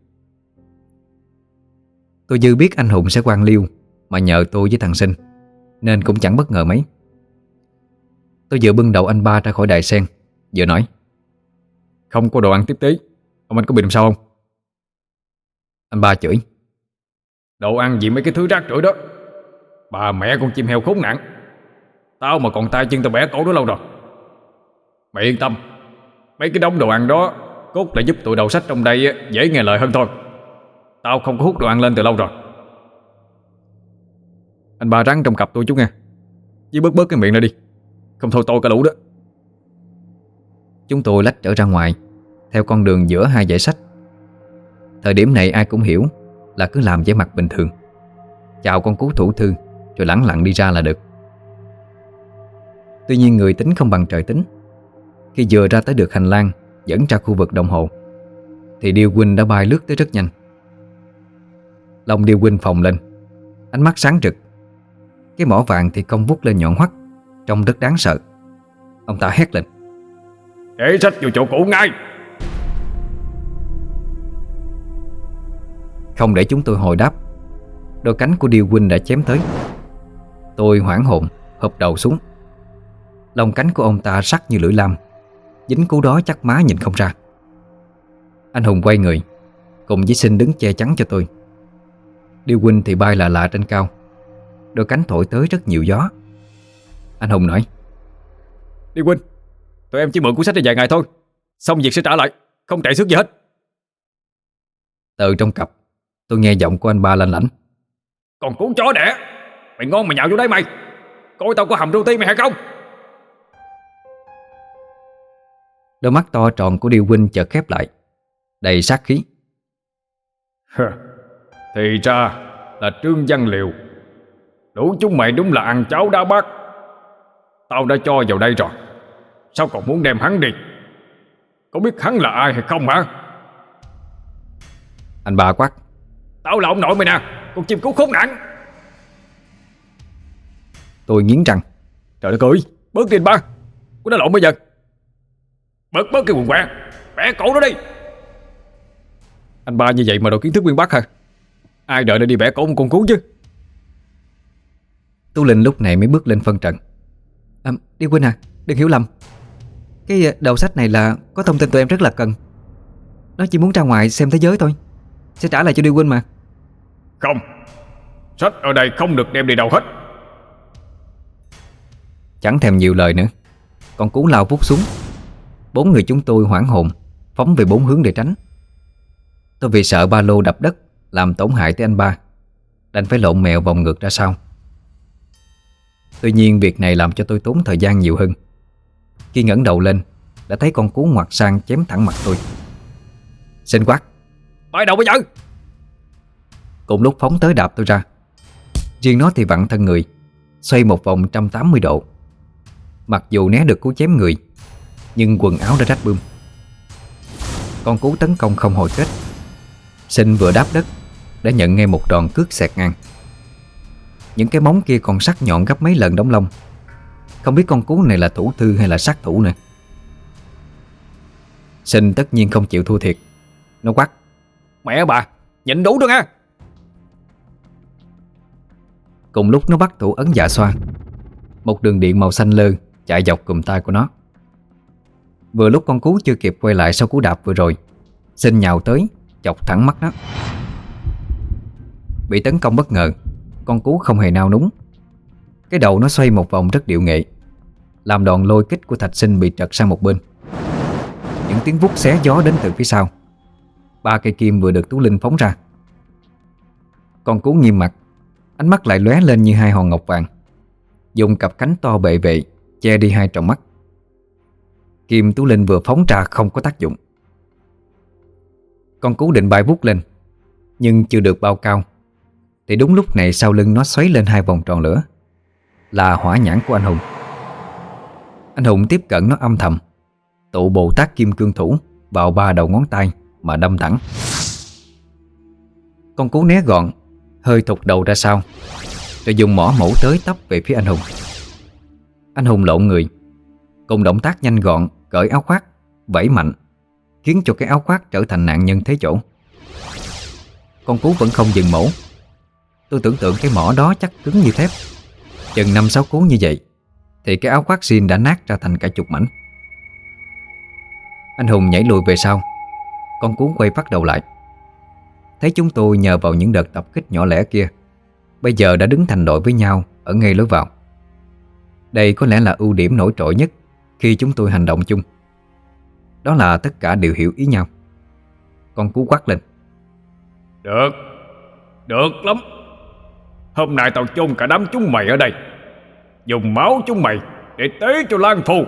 S1: Tôi dư biết anh Hùng sẽ quan liêu mà nhờ tôi với thằng Sinh, nên cũng chẳng bất ngờ mấy. Tôi vừa bưng đầu anh ba ra khỏi đài sen, vừa nói:
S2: Không có đồ ăn tiếp tế, ông anh có bị làm sao không?
S1: Anh ba chửi:
S4: Đồ ăn gì mấy cái thứ rác rưởi đó. Bà mẹ con chim heo khốn nạn. Tao mà còn tay chân tao bẻ cổ đó lâu rồi. Mày yên tâm, mấy cái đống đồ ăn đó cốt là giúp tụi đầu sách trong đây dễ nghe lời hơn thôi. Tao không có hút đồ ăn lên từ lâu rồi.
S2: Anh ba rắn trong cặp tôi chút nha, với bớt bớt cái miệng ra đi, không thôi tôi cả lũ đó.
S1: Chúng tôi lách trở ra ngoài theo con đường giữa hai dãy sách. Thời điểm này ai cũng hiểu là cứ làm vẻ mặt bình thường, chào con cú thủ thư rồi lẳng lặng đi ra là được. Tuy nhiên người tính không bằng trời tính. Khi vừa ra tới được hành lang dẫn ra khu vực đồng hồ thì Điêu Huynh đã bay lướt tới rất nhanh. Lòng Điêu Huynh phồng lên, ánh mắt sáng rực. Cái mỏ vàng thì cong vút lên nhọn hoắt, trông rất đáng sợ. Ông ta hét lên:
S4: Để sách vô chỗ cũ ngay.
S1: Không để chúng tôi hồi đáp, đôi cánh của Điêu Huynh đã chém tới. Tôi hoảng hồn hụp đầu xuống. Lông cánh của ông ta sắc như lưỡi lam, dính cú đó chắc má nhìn không ra. Anh Hùng quay người, cùng với Sinh đứng che chắn cho tôi. Điêu Huynh thì bay lạ lạ trên cao, đôi cánh thổi tới rất nhiều gió. Anh Hùng nói:
S2: Điêu Huynh, tụi em chỉ mượn cuốn sách này vài ngày thôi, xong việc sẽ trả lại, không chạy xước gì hết.
S1: Từ trong cặp tôi nghe giọng của anh ba lanh lảnh:
S4: Còn cú chó đẻ, mày ngon mày nhào vô đây mày. Coi tao có hầm roti mày hay không?
S1: Đôi mắt to tròn của Điêu Huynh chợt khép lại, đầy sát khí.
S4: Thì ra là Trương Văn Liều. Đủ chúng mày đúng là ăn cháo đá bát. Tao đã cho vào đây rồi, sao còn muốn đem hắn đi? Có biết hắn là ai hay không hả?
S1: Anh ba quát:
S4: Tao là ông nội mày nè, con chim cú khốn nạn.
S1: Tôi nghiến răng:
S2: Trời đất ơi, bớt đi anh ba, có đánh lộn bây giờ.
S4: Bớt bớt cái quần quẹ, bẻ cổ nó đi.
S2: Anh ba như vậy mà đòi kiến thức nguyên Bắc hả? Ai đợi để đi bẻ cổ một con cú chứ.
S1: Tú Linh lúc này mới bước lên phân trận:
S3: à, Điêu Huynh à, đừng hiểu lầm. Cái đầu sách này là có thông tin tụi em rất là cần. Nó chỉ muốn ra ngoài xem thế giới thôi. Sẽ trả lại cho Điêu huynh mà.
S4: Không, sách ở đây không được đem đi đâu hết.
S1: Chẳng thèm nhiều lời nữa, con cú lao vút xuống. Bốn người chúng tôi hoảng hồn phóng về bốn hướng để tránh. Tôi vì sợ ba lô đập đất làm tổn hại tới anh ba, đành phải lộn mèo vòng ngược ra sau. Tuy nhiên việc này làm cho tôi tốn thời gian nhiều hơn. Khi ngẩng đầu lên đã thấy con cú ngoặt sang chém thẳng mặt tôi. Xin quát: "Bay đầu bây giờ!" Cùng lúc phóng tới đạp tôi ra. Riêng nó thì vặn thân người, xoay một vòng một trăm tám mươi độ. Mặc dù né được cú chém người, nhưng quần áo đã rách bươm. Con cú tấn công không hồi kết. Sinh vừa đáp đất đã nhận ngay một đòn cước xẹt ngang. Những cái móng kia còn sắc nhọn gấp mấy lần đống lông. Không biết con cú này là thủ thư hay là sát thủ nữa. Sinh tất nhiên không chịu thua thiệt. Nó quát: "Mẹ bà, nhịn đủ rồi nha!" Cùng lúc nó bắt thủ ấn dạ xoa. Một đường điện màu xanh lơ chạy dọc cùm tay của nó. Vừa lúc con cú chưa kịp quay lại sau cú đạp vừa rồi, Sinh nhào tới chọc thẳng mắt nó. Bị tấn công bất ngờ, con cú không hề nao núng. Cái đầu nó xoay một vòng rất điệu nghệ, làm đòn lôi kích của Thạch Sinh bị trật sang một bên. Những tiếng vút xé gió đến từ phía sau. Ba cây kim vừa được Tú Linh phóng ra. Con cú nghiêm mặt, ánh mắt lại lóe lên như hai hòn ngọc vàng, dùng cặp cánh to bệ vệ che đi hai tròng mắt. Kim Tú Linh vừa phóng ra không có tác dụng. Con cú định bay vút lên, nhưng chưa được bao cao thì đúng lúc này sau lưng nó xoáy lên hai vòng tròn lửa, là hỏa nhãn của anh Hùng. Anh Hùng tiếp cận nó âm thầm, tụ Bồ Tát Kim Cương Thủ vào ba đầu ngón tay mà đâm thẳng. Con cú né gọn, hơi thụt đầu ra sau, rồi dùng mỏ mẫu tới tấp về phía anh Hùng. Anh Hùng lộn người, cùng động tác nhanh gọn cởi áo khoác, vẫy mạnh, khiến cho cái áo khoác trở thành nạn nhân thế chỗ. Con cú vẫn không dừng mổ. Tôi tưởng tượng cái mỏ đó chắc cứng như thép. Chừng năm sáu cú như vậy thì cái áo khoác jean đã nát ra thành cả chục mảnh. Anh Hùng nhảy lùi về sau. Con cú quay phát đầu lại. Thấy chúng tôi nhờ vào những đợt tập kích nhỏ lẻ kia, bây giờ đã đứng thành đội với nhau ở ngay lối vào. Đây có lẽ là ưu điểm nổi trội nhất khi chúng tôi hành động chung. Đó là tất cả đều hiểu ý nhau. Con cú quát lên:
S4: "Được, được lắm. Hôm nay tao chôn cả đám chúng mày ở đây, dùng máu chúng mày để tế cho Lan Phù."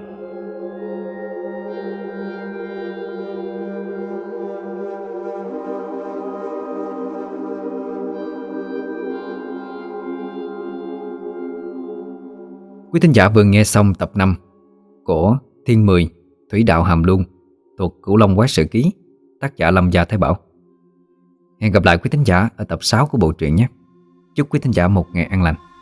S1: Quý thính giả vừa nghe xong tập năm của Thiên Mười Thủy Đạo Hàm Luân thuộc Cửu Long Quái Sự Ký, tác giả Lâm Gia Thái Bảo. Hẹn gặp lại quý thính giả ở tập sáu của bộ truyện nhé. Chúc quý thính giả một ngày an lành.